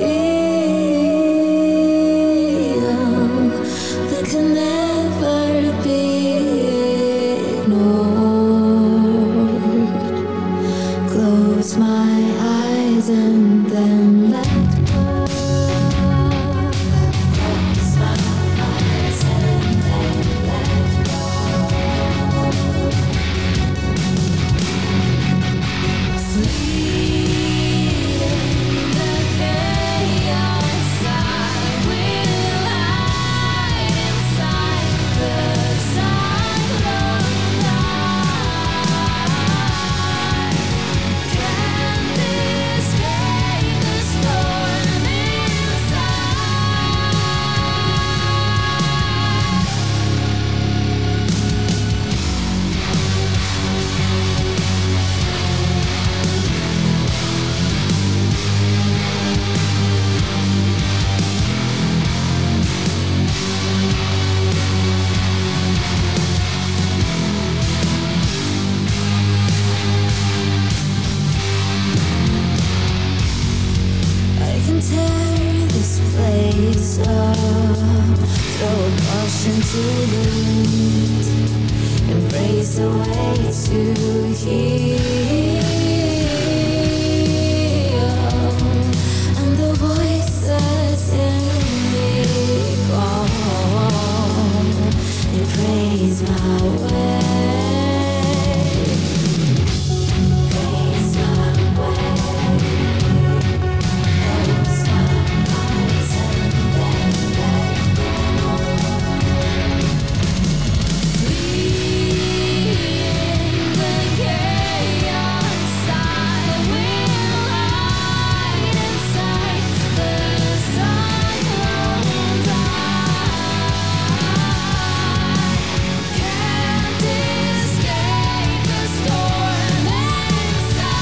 that can never be ignored. Close my eyes and then let go. Close my eyes and then let go. Flee in the chaos. I will hide inside the cyclone. Can't escape the storm inside. I can tear this place up, throw caution to the wind, embrace the way to heal, and the voices in me call and praise my way. Praise my way. Close my eyes and then let go. Flee in the chaos. I will hide inside the cyclone's eye. Can't escape the storm inside.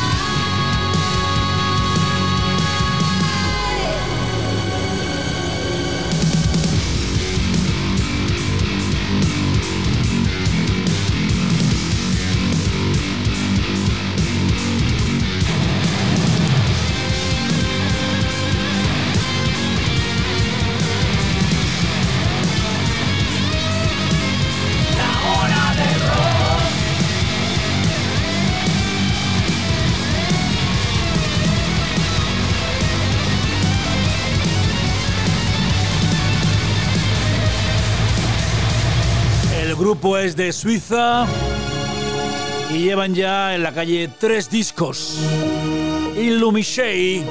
El grupo es de Suiza y llevan ya en la calle 3 discos. Illumishade,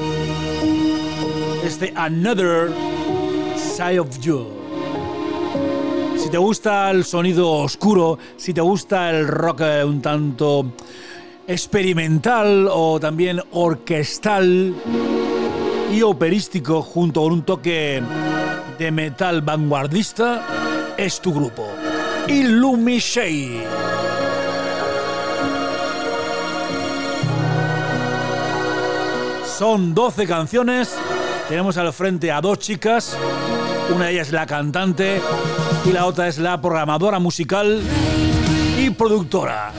Another Side of You. Si te gusta el sonido oscuro, si te gusta el rock un tanto experimental o también orquestal y operístico junto con un toque de metal vanguardista, es tu grupo. Illumishade. Son 12 canciones. Tenemos al frente a dos chicas. Una de ellas es la cantante y la otra es la programadora musical y productora.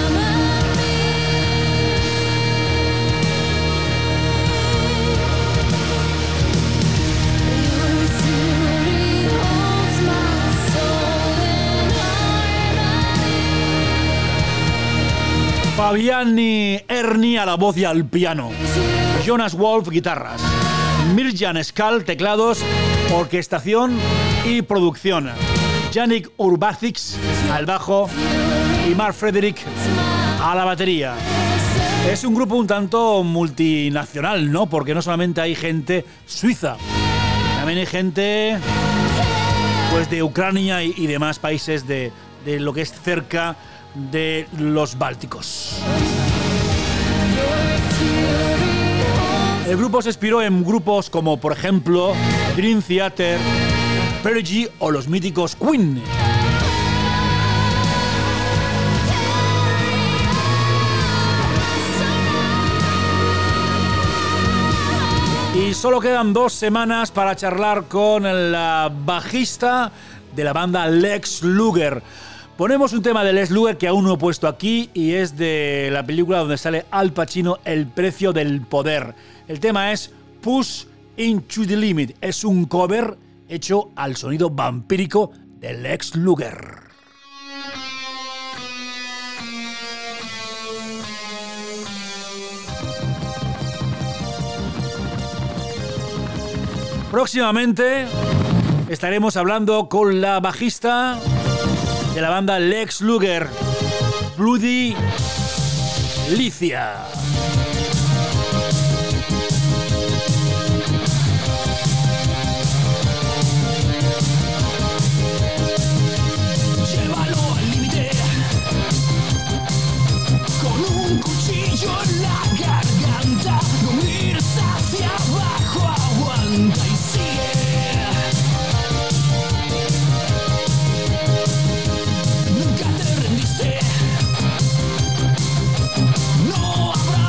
Fabiani Erni a la voz y al piano. Jonas Wolf, guitarras. Mirjan Skal, teclados, orquestación y producción. Yannick Urbacix al bajo y Mark Frederick a la batería. Es un grupo un tanto multinacional, ¿no? Porque no solamente hay gente suiza, también hay gente pues de Ucrania y demás países de lo que es cerca de los Bálticos. El grupo se inspiró en grupos como, por ejemplo, Dream Theater, Pergy o los míticos Queen. Y solo quedan 2 semanas para charlar con la bajista de la banda Lex Luger. Ponemos un tema de Lex Luger que aún no he puesto aquí y es de la película donde sale Al Pacino, El precio del poder. El tema es Push Into the Limit. Es un cover hecho al sonido vampírico de Lex Luger. Próximamente estaremos hablando con la bajista de la banda Lex Luger, Bloody Licia. Llévalo al límite, con un cuchillo en la garganta. No mires hacia abajo, aguanta y sigue. Nunca te rendiste, no habrá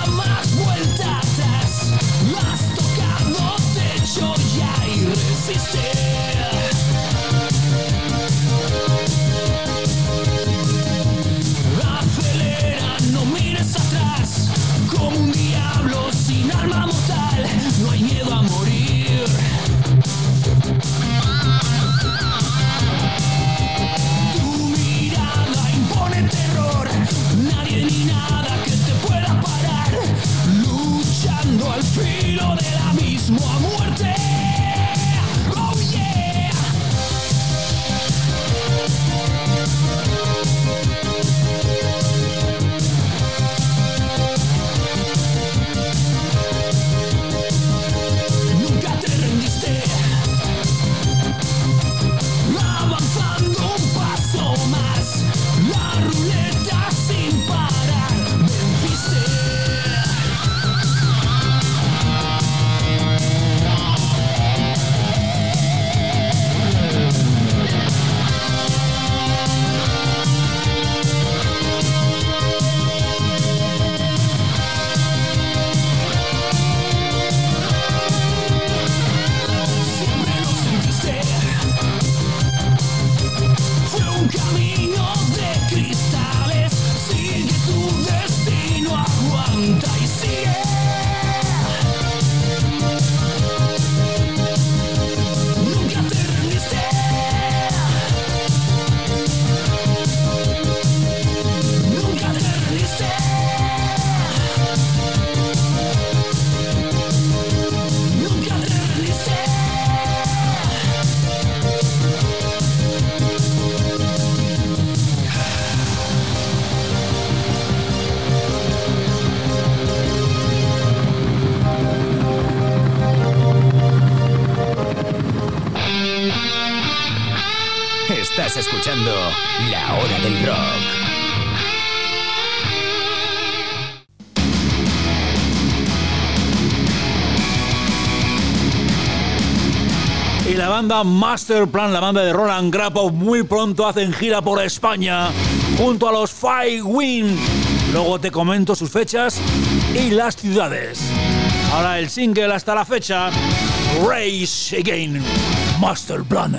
Estás escuchando La Hora del Rock. Y la banda Masterplan, la banda de Roland Grapov, muy pronto hacen gira por España junto a los Five Wind. Luego te comento sus fechas y las ciudades. Ahora el single hasta la fecha, Race Again, Masterplan.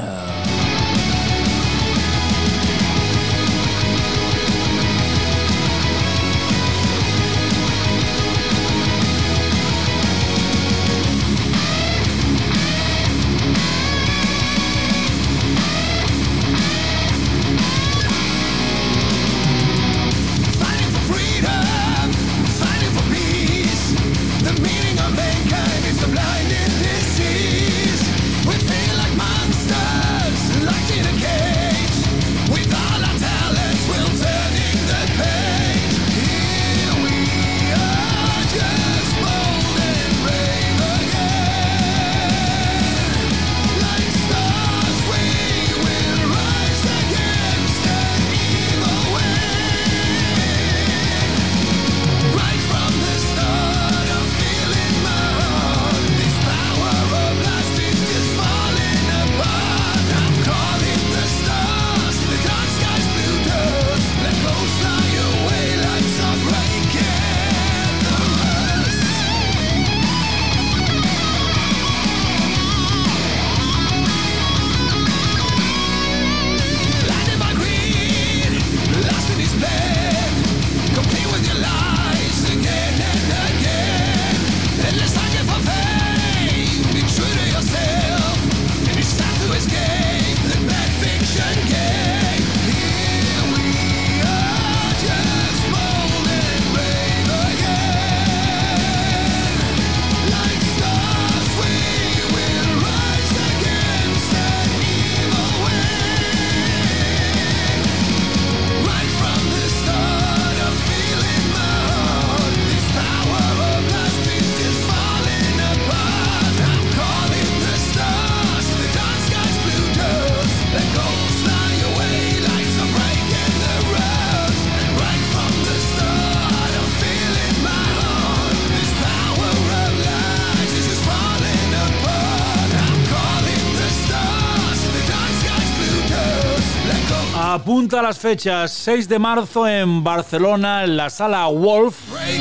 Apunta las fechas: 6 de marzo en Barcelona en la Sala Wolf,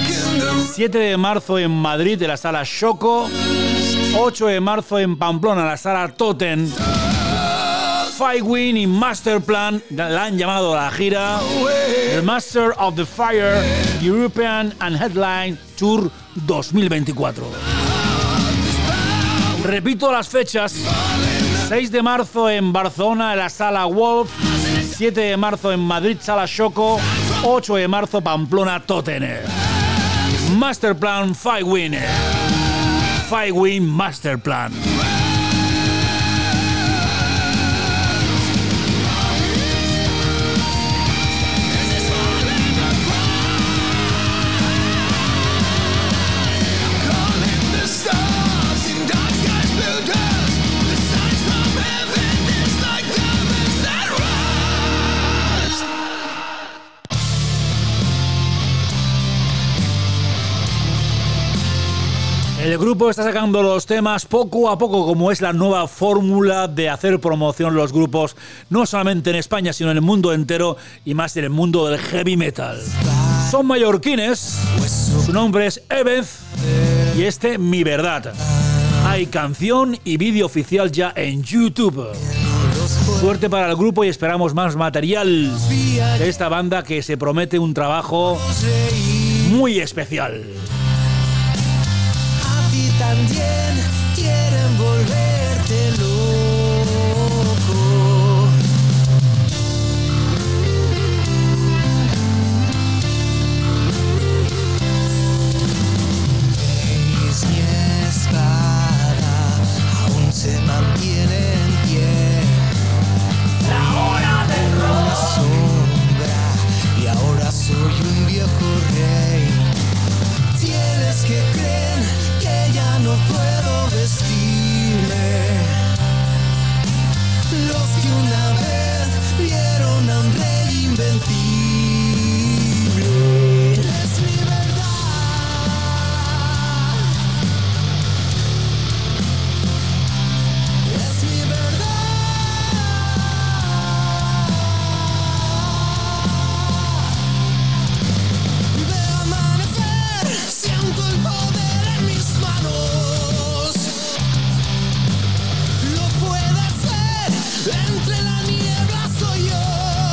7 de marzo en Madrid en la Sala Choco, 8 de marzo en Pamplona en la Sala Totem. Five Wind y Masterplan la han llamado a la gira The Master of the Fire European and Headline Tour 2024. Repito las fechas: 6 de marzo en Barcelona en la Sala Wolf, 7 de marzo en Madrid Sala Choco, 8 de marzo Pamplona Totem. Masterplan, Five Wind. Five Wind, Masterplan. El grupo está sacando los temas poco a poco, como es la nueva fórmula de hacer promoción los grupos, no solamente en España, sino en el mundo entero y más en el mundo del heavy metal. Son mallorquines, su nombre es Evez y este Mi Verdad. Hay canción y vídeo oficial ya en YouTube. Suerte para el grupo y esperamos más material de esta banda que se promete un trabajo muy especial. También quieren volverte loco. Veis mi espada aún se mantiene en pie. La hora del rock. Una sombra y ahora soy un viejo rey. Tienes que creer que ya no puedo vestirme invencible. Es mi verdad. Es mi verdad. Veo amanecer, siento el poder en mis manos. Lo puedes ver, entre la niebla soy yo.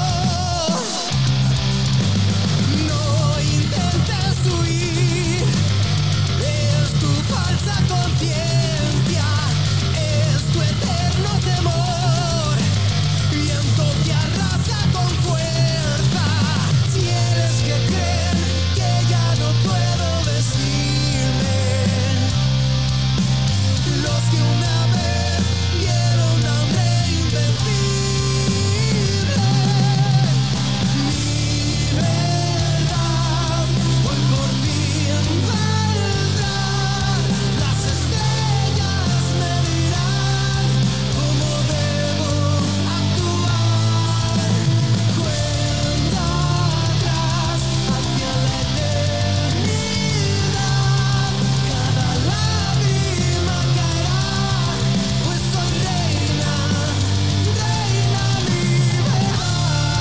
No intentes huir, es tu falsa conciencia, es tu eterno temor. Viento que arrasa con fuerza, tienes que creer que ya no puedo decirme. Los que una vez vieron a un rey invencible. Mi verdad, hoy por fin valdrá. Las estrellas me dirán cómo debo actuar. Cuenta atrás hacia la eternidad. Cada lágrima caerá, pues soy reina, reina mi verdad.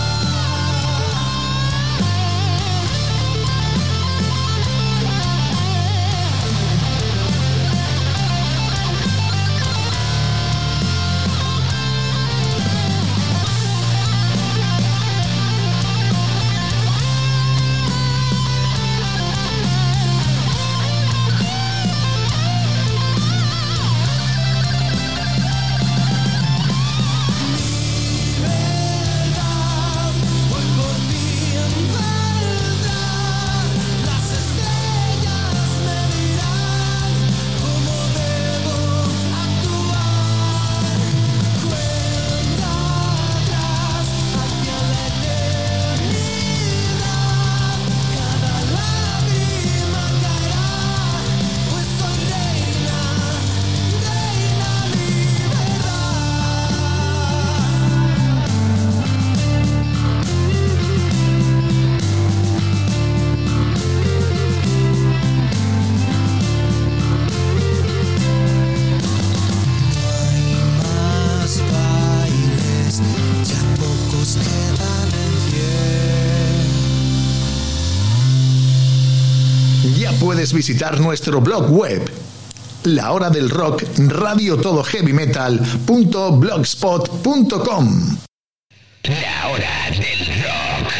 Hoy por fin valdrá. Las estrellas me dirán cómo debo actuar. Cuenta atrás hacia la eternidad. Cada lágrima caerá, pues soy reina, reina mi más bailes, ya pocos quedan en pie. Ya puedes visitar nuestro blog web, La Hora del Rock, radiotodoheavymetal.blogspot.com. La hora del rock.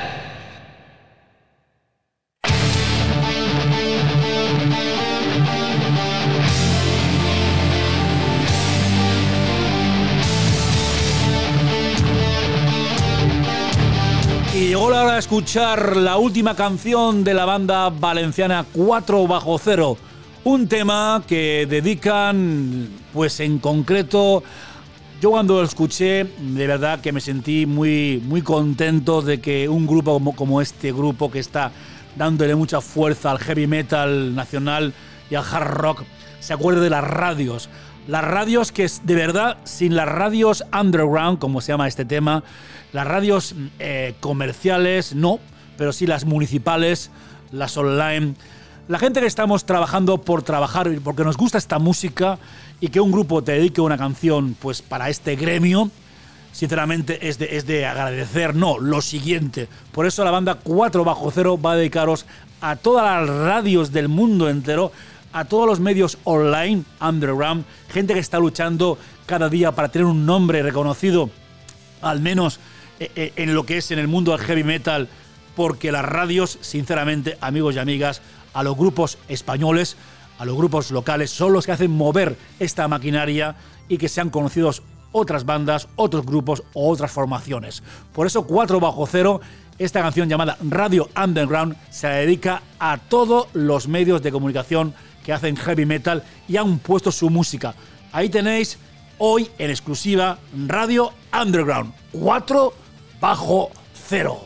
Y llegó la hora de escuchar la última canción de la banda valenciana 4 Bajo Cero. Un tema que dedican, pues en concreto, yo cuando lo escuché, de verdad que me sentí muy, muy contento de que un grupo como este grupo que está dándole mucha fuerza al heavy metal nacional y al hard rock, se acuerde de las radios. Las radios que, de verdad, sin las radios underground, como se llama este tema, las radios comerciales, no, pero sí las municipales, las online. La gente que estamos trabajando por trabajar, porque nos gusta esta música y que un grupo te dedique una canción pues para este gremio, sinceramente es de agradecer. No, lo siguiente. Por eso la banda 4 Bajo Cero va a dedicaros a todas las radios del mundo entero, a todos los medios online, underground, gente que está luchando cada día para tener un nombre reconocido, al menos en lo que es en el mundo del heavy metal, porque las radios, sinceramente, amigos y amigas, a los grupos españoles, a los grupos locales, son los que hacen mover esta maquinaria y que sean conocidos otras bandas, otros grupos o otras formaciones. Por eso 4 Bajo Cero, esta canción llamada Radio Underground, se dedica a todos los medios de comunicación que hacen heavy metal y han puesto su música. Ahí tenéis hoy en exclusiva Radio Underground 4 Bajo Cero.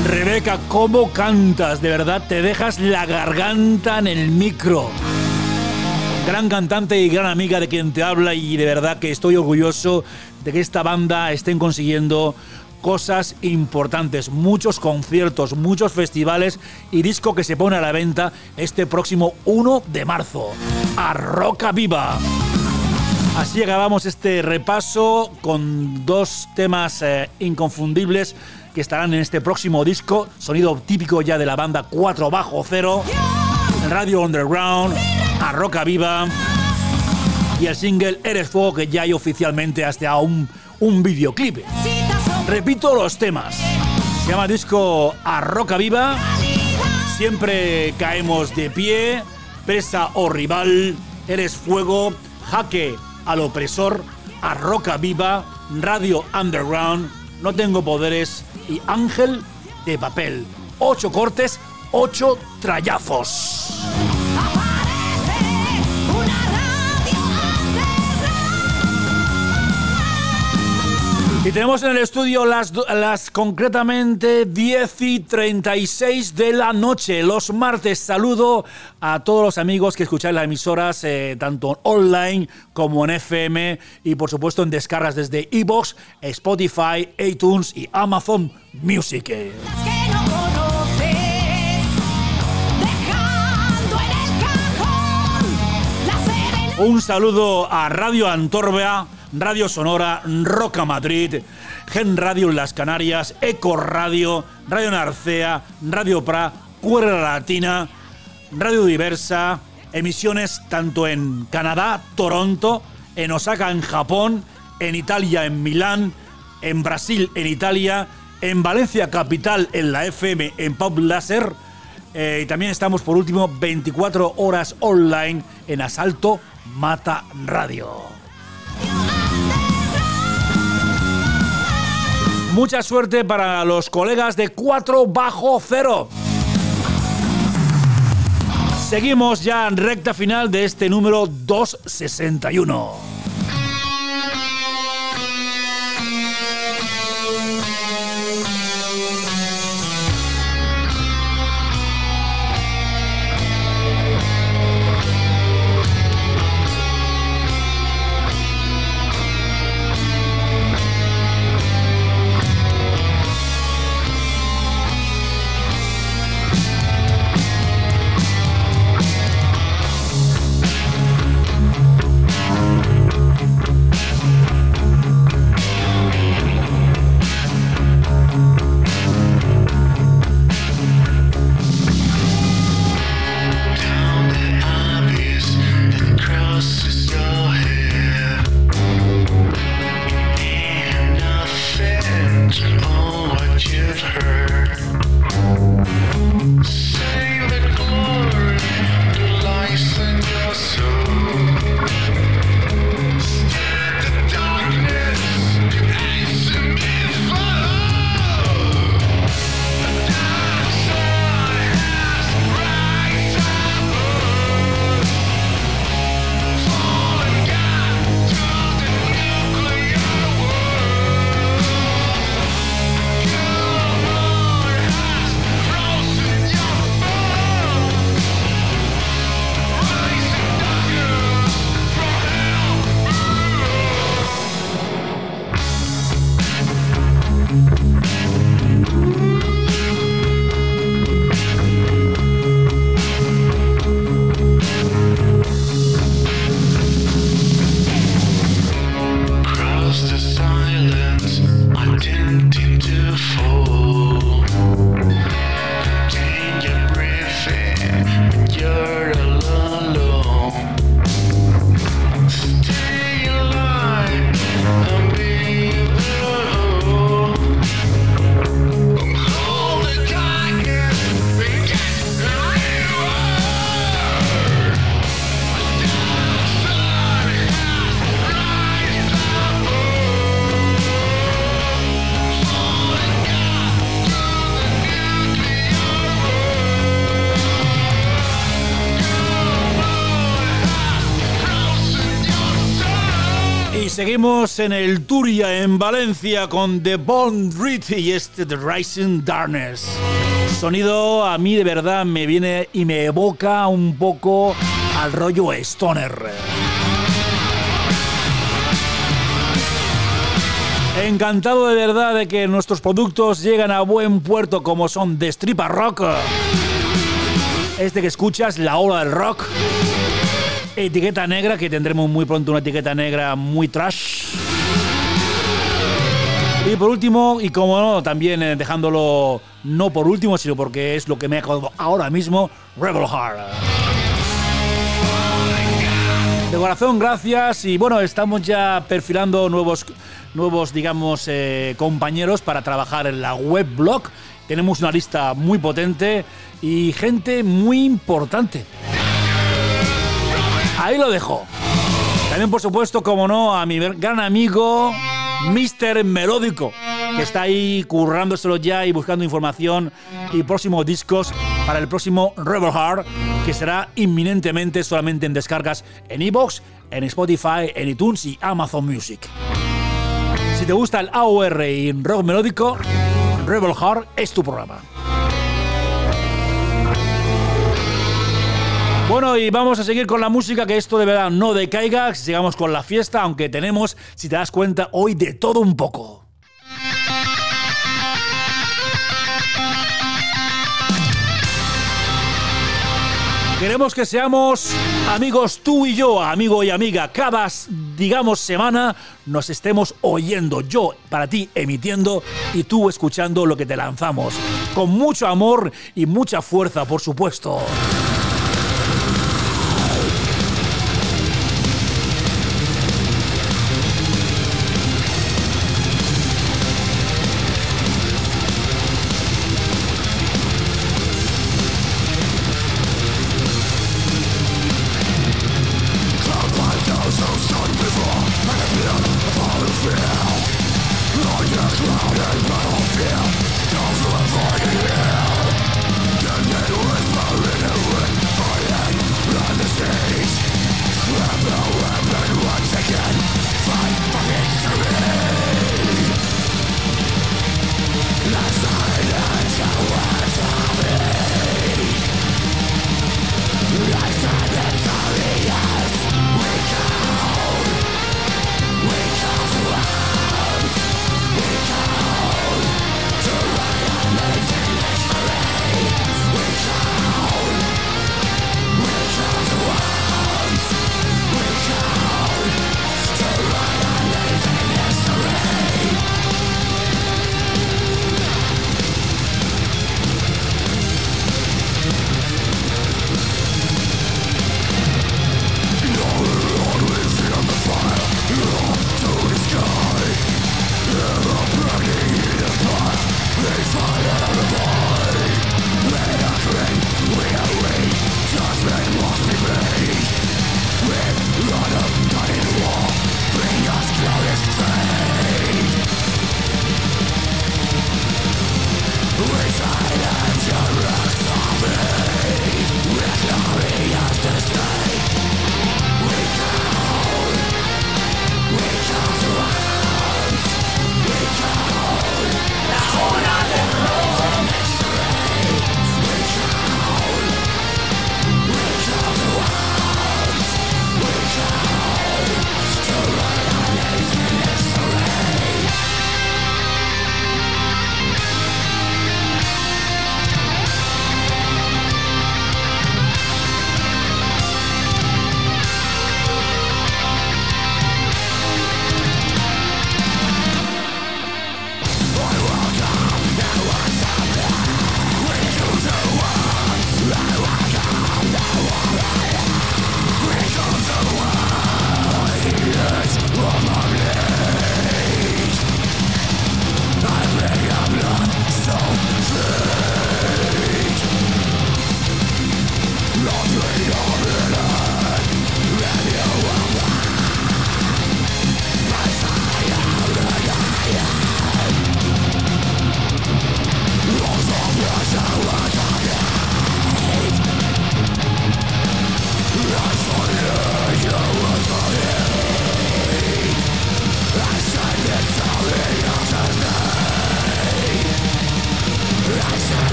Rebeca, ¿cómo cantas? De verdad, te dejas la garganta en el micro. Gran cantante y gran amiga de quien te habla, y de verdad que estoy orgulloso de que esta banda estén consiguiendo cosas importantes, muchos conciertos, muchos festivales y disco que se pone a la venta este próximo 1 de marzo. A Roca Viva. Así acabamos este repaso con dos temas inconfundibles que estarán en este próximo disco, sonido típico ya de la banda 4 Bajo Cero, Radio Underground, A Roca Viva y el single Eres Fuego, que ya hay oficialmente hasta un videoclip. Repito los temas. Se llama disco A Roca Viva, Siempre caemos de pie, Presa o rival, Eres fuego, Jaque al opresor, A Roca Viva, Radio Underground, No tengo poderes y Ángel de papel. 8 cortes, 8 trallazos. Y tenemos en el estudio las concretamente 10:36 de la noche, los martes. Saludo a todos los amigos que escucháis las emisoras, tanto online como en FM, y por supuesto en descargas desde iVoox, Spotify, iTunes y Amazon Music. Un saludo a Radio Antorbea, Radio Sonora, Roca Madrid, Gen Radio en las Canarias, Eco Radio, Radio Narcea, Radio Pra, Cuerda Latina, Radio Diversa, emisiones tanto en Canadá, Toronto, en Osaka, en Japón, en Italia, en Milán, en Brasil, en Italia, en Valencia Capital, en la FM, en Pop Láser, y también estamos por último 24 horas online en Asalto Mata Radio. Mucha suerte para los colegas de 4 Bajo Cero. Seguimos ya en recta final de este número 261. seguimos en el Turia, en Valencia, con The Bond Reed y The Rising Darkness. Sonido a mí de verdad me viene y me evoca un poco al rollo stoner. Encantado de verdad de que nuestros productos llegan a buen puerto, como son The Stripper Rock. Este que escuchas, La Hora del Rock. Etiqueta negra, que tendremos muy pronto una etiqueta negra muy trash. Y por último, y como no, también dejándolo no por último, sino porque es lo que me ha acordado ahora mismo, Rebel Heart. De corazón, gracias. Y bueno, estamos ya perfilando nuevos digamos, compañeros para trabajar en la web blog. Tenemos una lista muy potente y gente muy importante. Ahí lo dejo. También, por supuesto, como no, a mi gran amigo Mr. Melódico, que está ahí currándoselo ya y buscando información y próximos discos para el próximo Rebel Heart, que será inminentemente solamente en descargas en iVoox, en Spotify, en iTunes y Amazon Music. Si te gusta el AOR y rock melódico, Rebel Heart es tu programa. Bueno, y vamos a seguir con la música, que esto de verdad no decaiga, sigamos con la fiesta, aunque tenemos, si te das cuenta, hoy de todo un poco. Queremos que seamos amigos tú y yo, amigo y amiga. Cada, digamos, semana nos estemos oyendo. Yo para ti emitiendo y tú escuchando lo que te lanzamos. Con mucho amor y mucha fuerza, por supuesto.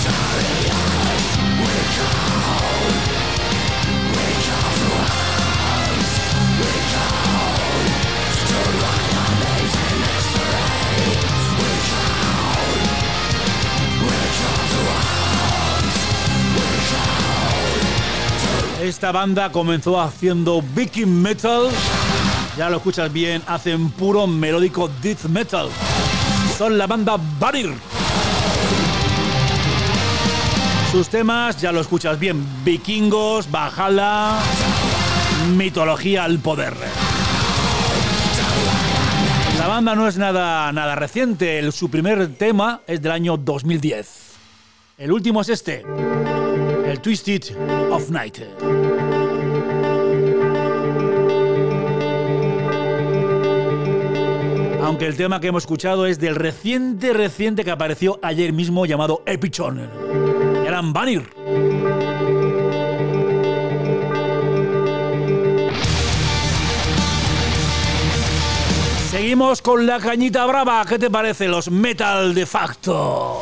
Esta banda comenzó haciendo viking metal, ya lo escuchas bien, hacen puro melódico death metal. Son la banda Vanir. Sus temas, ya lo escuchas bien, vikingos, Valhalla, mitología al poder. La banda no es nada reciente, su primer tema es del año 2010. El último es este, el Twisted of Night. Aunque el tema que hemos escuchado es del reciente que apareció ayer mismo llamado Epichon. Eran Vanir. Seguimos con la cañita brava. ¿Qué te parece? Los metal de facto.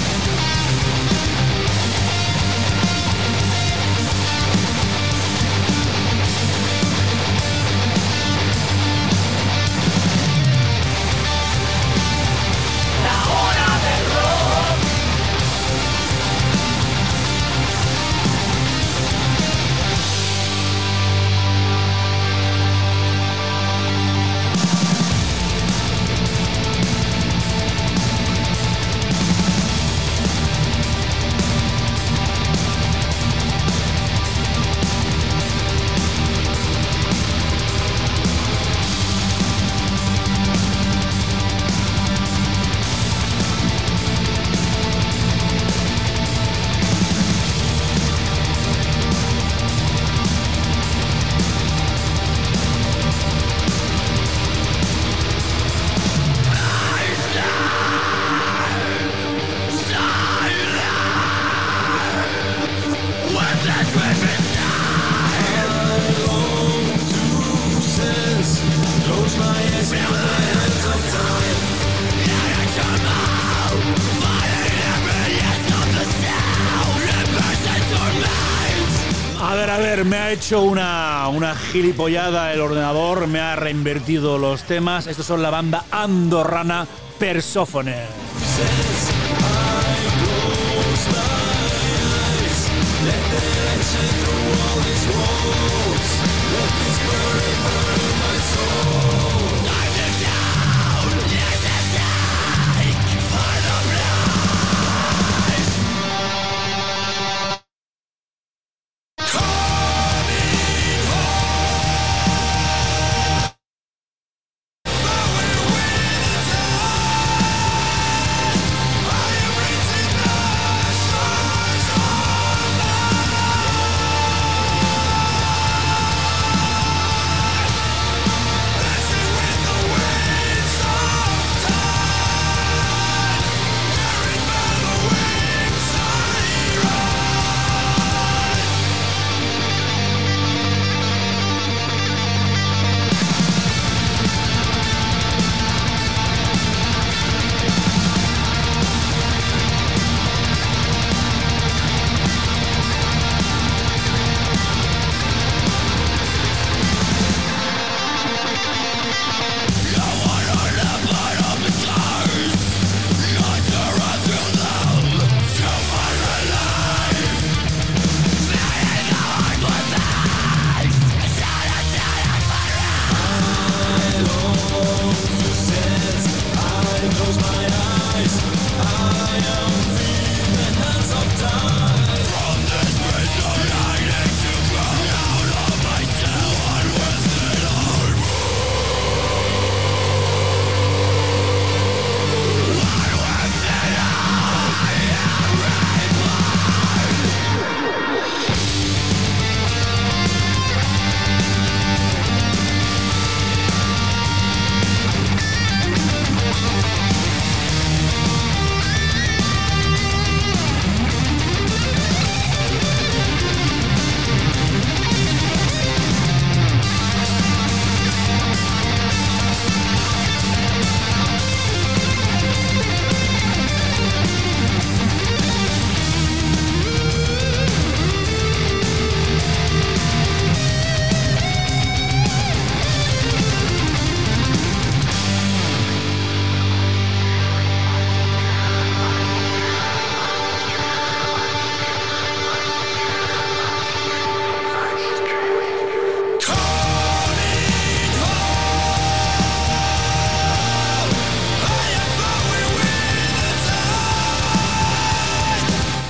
A ver, me ha hecho una gilipollada el ordenador, me ha reinvertido los temas. Estos son la banda andorrana Persephone.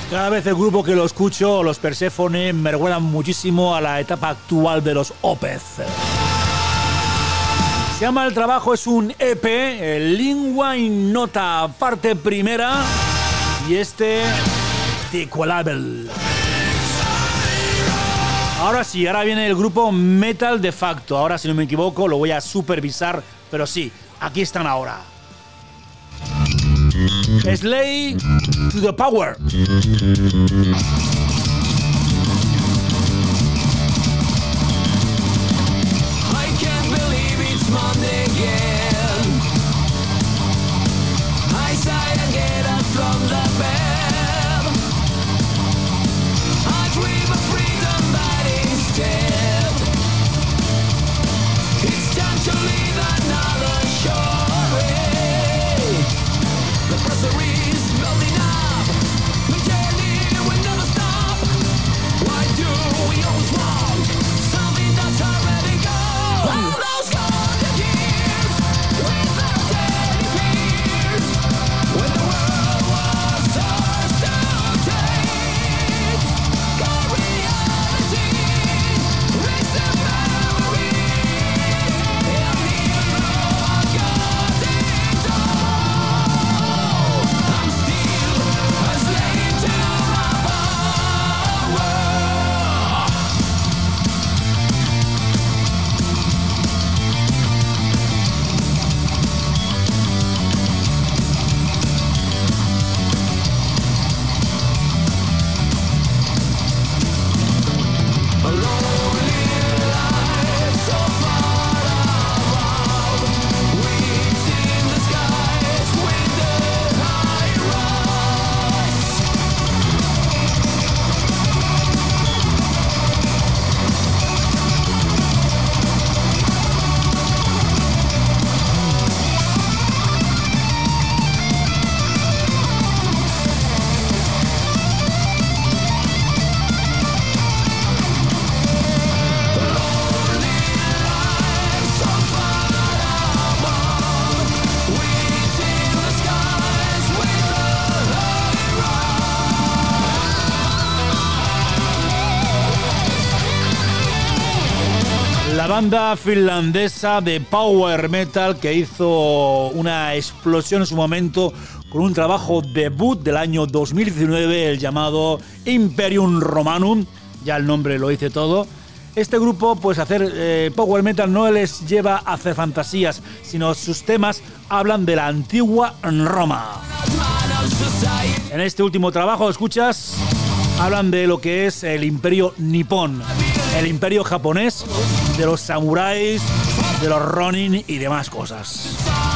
Cada vez el grupo que lo escucho, los Persephone, me recuerdan muchísimo a la etapa actual de los Opeth. Se llama el trabajo, es un EP, Lingua Ignota, parte primera, y The Equalable. Ahora sí, ahora viene el grupo Metal de Facto. Ahora, si no me equivoco, lo voy a supervisar, pero sí, aquí están ahora. Slay to the Power. I can't believe it's Monday again. I sigh and get up from the bed. I dream of freedom, but instead it's time to leave another shore. The pressure is building up. The journey will never stop. Why do we always want something that's already gone? All those golden years without any fears, when the world was ours to take. God, reality, raise the memories, and even though I got it all, I'm still a slave to my power. La banda finlandesa de power metal que hizo una explosión en su momento con un trabajo debut del año 2019, el llamado Imperium Romanum, ya el nombre lo dice todo. Este grupo, pues hacer power metal no les lleva a hacer fantasías, sino sus temas hablan de la antigua Roma. En este último trabajo, escuchas, hablan de lo que es el imperio nipón, el imperio japonés, de los samuráis, de los ronin y demás cosas.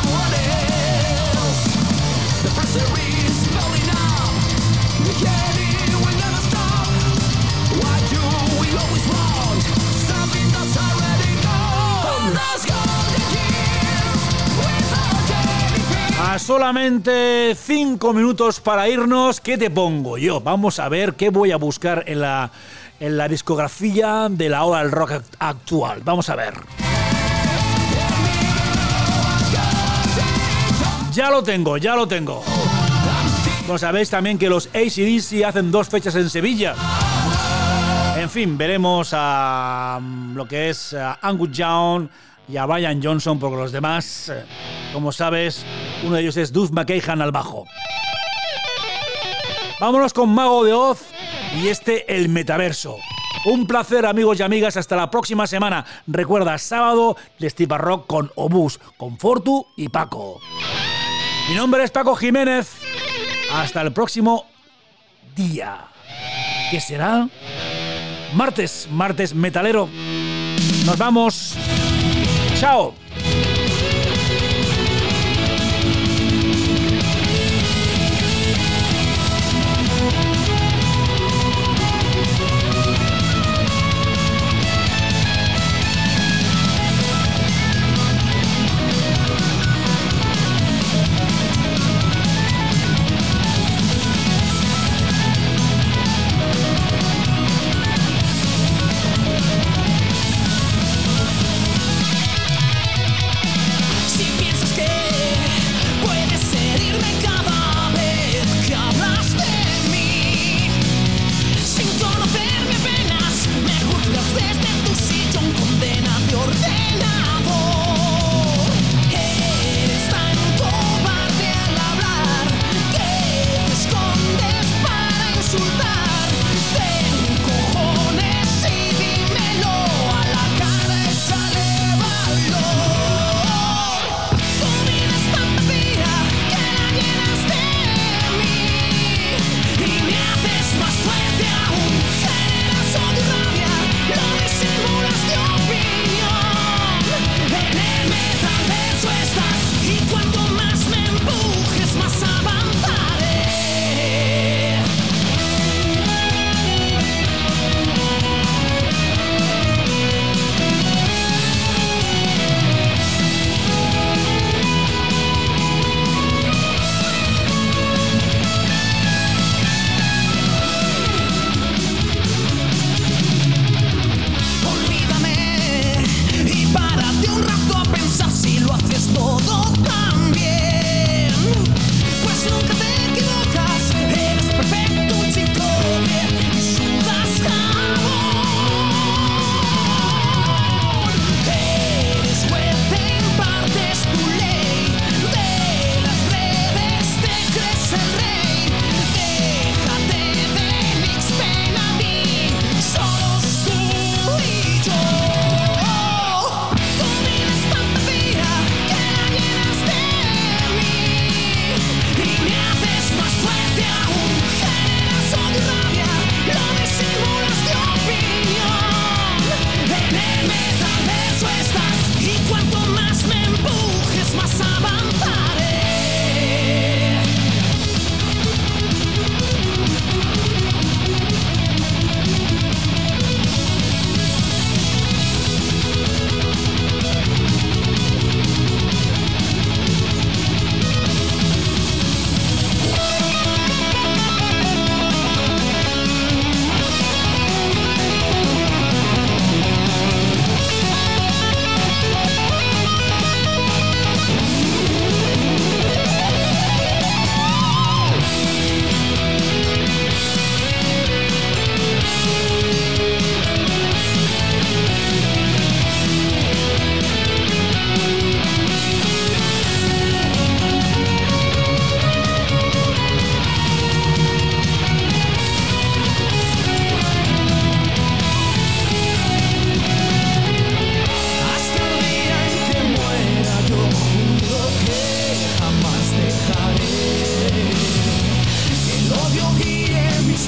A solamente 5 minutos para irnos, ¿qué te pongo yo? Vamos a ver qué voy a buscar en la discografía de la hora del rock actual. Vamos a ver. Ya lo tengo. Como sabéis también que los AC/DC hacen 2 fechas en Sevilla. En fin, veremos a lo que es Angus Young y a Brian Johnson, porque los demás, como sabes, uno de ellos es Duff McKagan al bajo. Vámonos con Mago de Oz y El Metaverso. Un placer, amigos y amigas, hasta la próxima semana. Recuerda, sábado, Steve Rock con Obús, con Fortu y Paco. Mi nombre es Paco Jiménez. Hasta el próximo día, que será martes metalero. Nos vamos. Chao.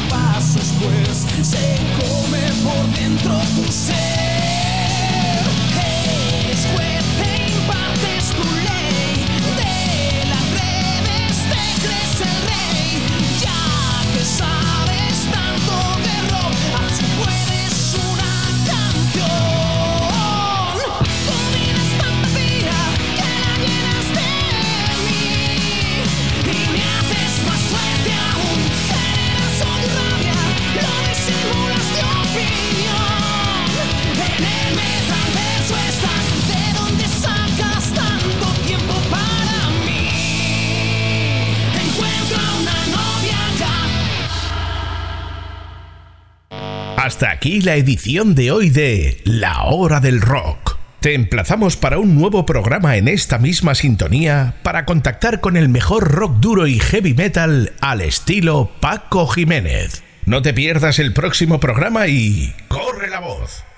pasos, pues se come por dentro tu ser. Eres juez e impartes tu ley, de las redes te crees el rey. Ya que sabes tanto de rock, así puedes una canción. Tu vida es tan vacía que la llenas de mí y me haces más fuerte aún. Generas odio y rabia, lo disimulas de opinión. En el metaverso estás, ¿de dónde sacas tanto tiempo para mí? Encuentra una novia ya. Hasta aquí la edición de hoy de La Hora del Rock. Te emplazamos para un nuevo programa en esta misma sintonía para contactar con el mejor rock duro y heavy metal al estilo Paco Jiménez. No te pierdas el próximo programa y ¡corre la voz!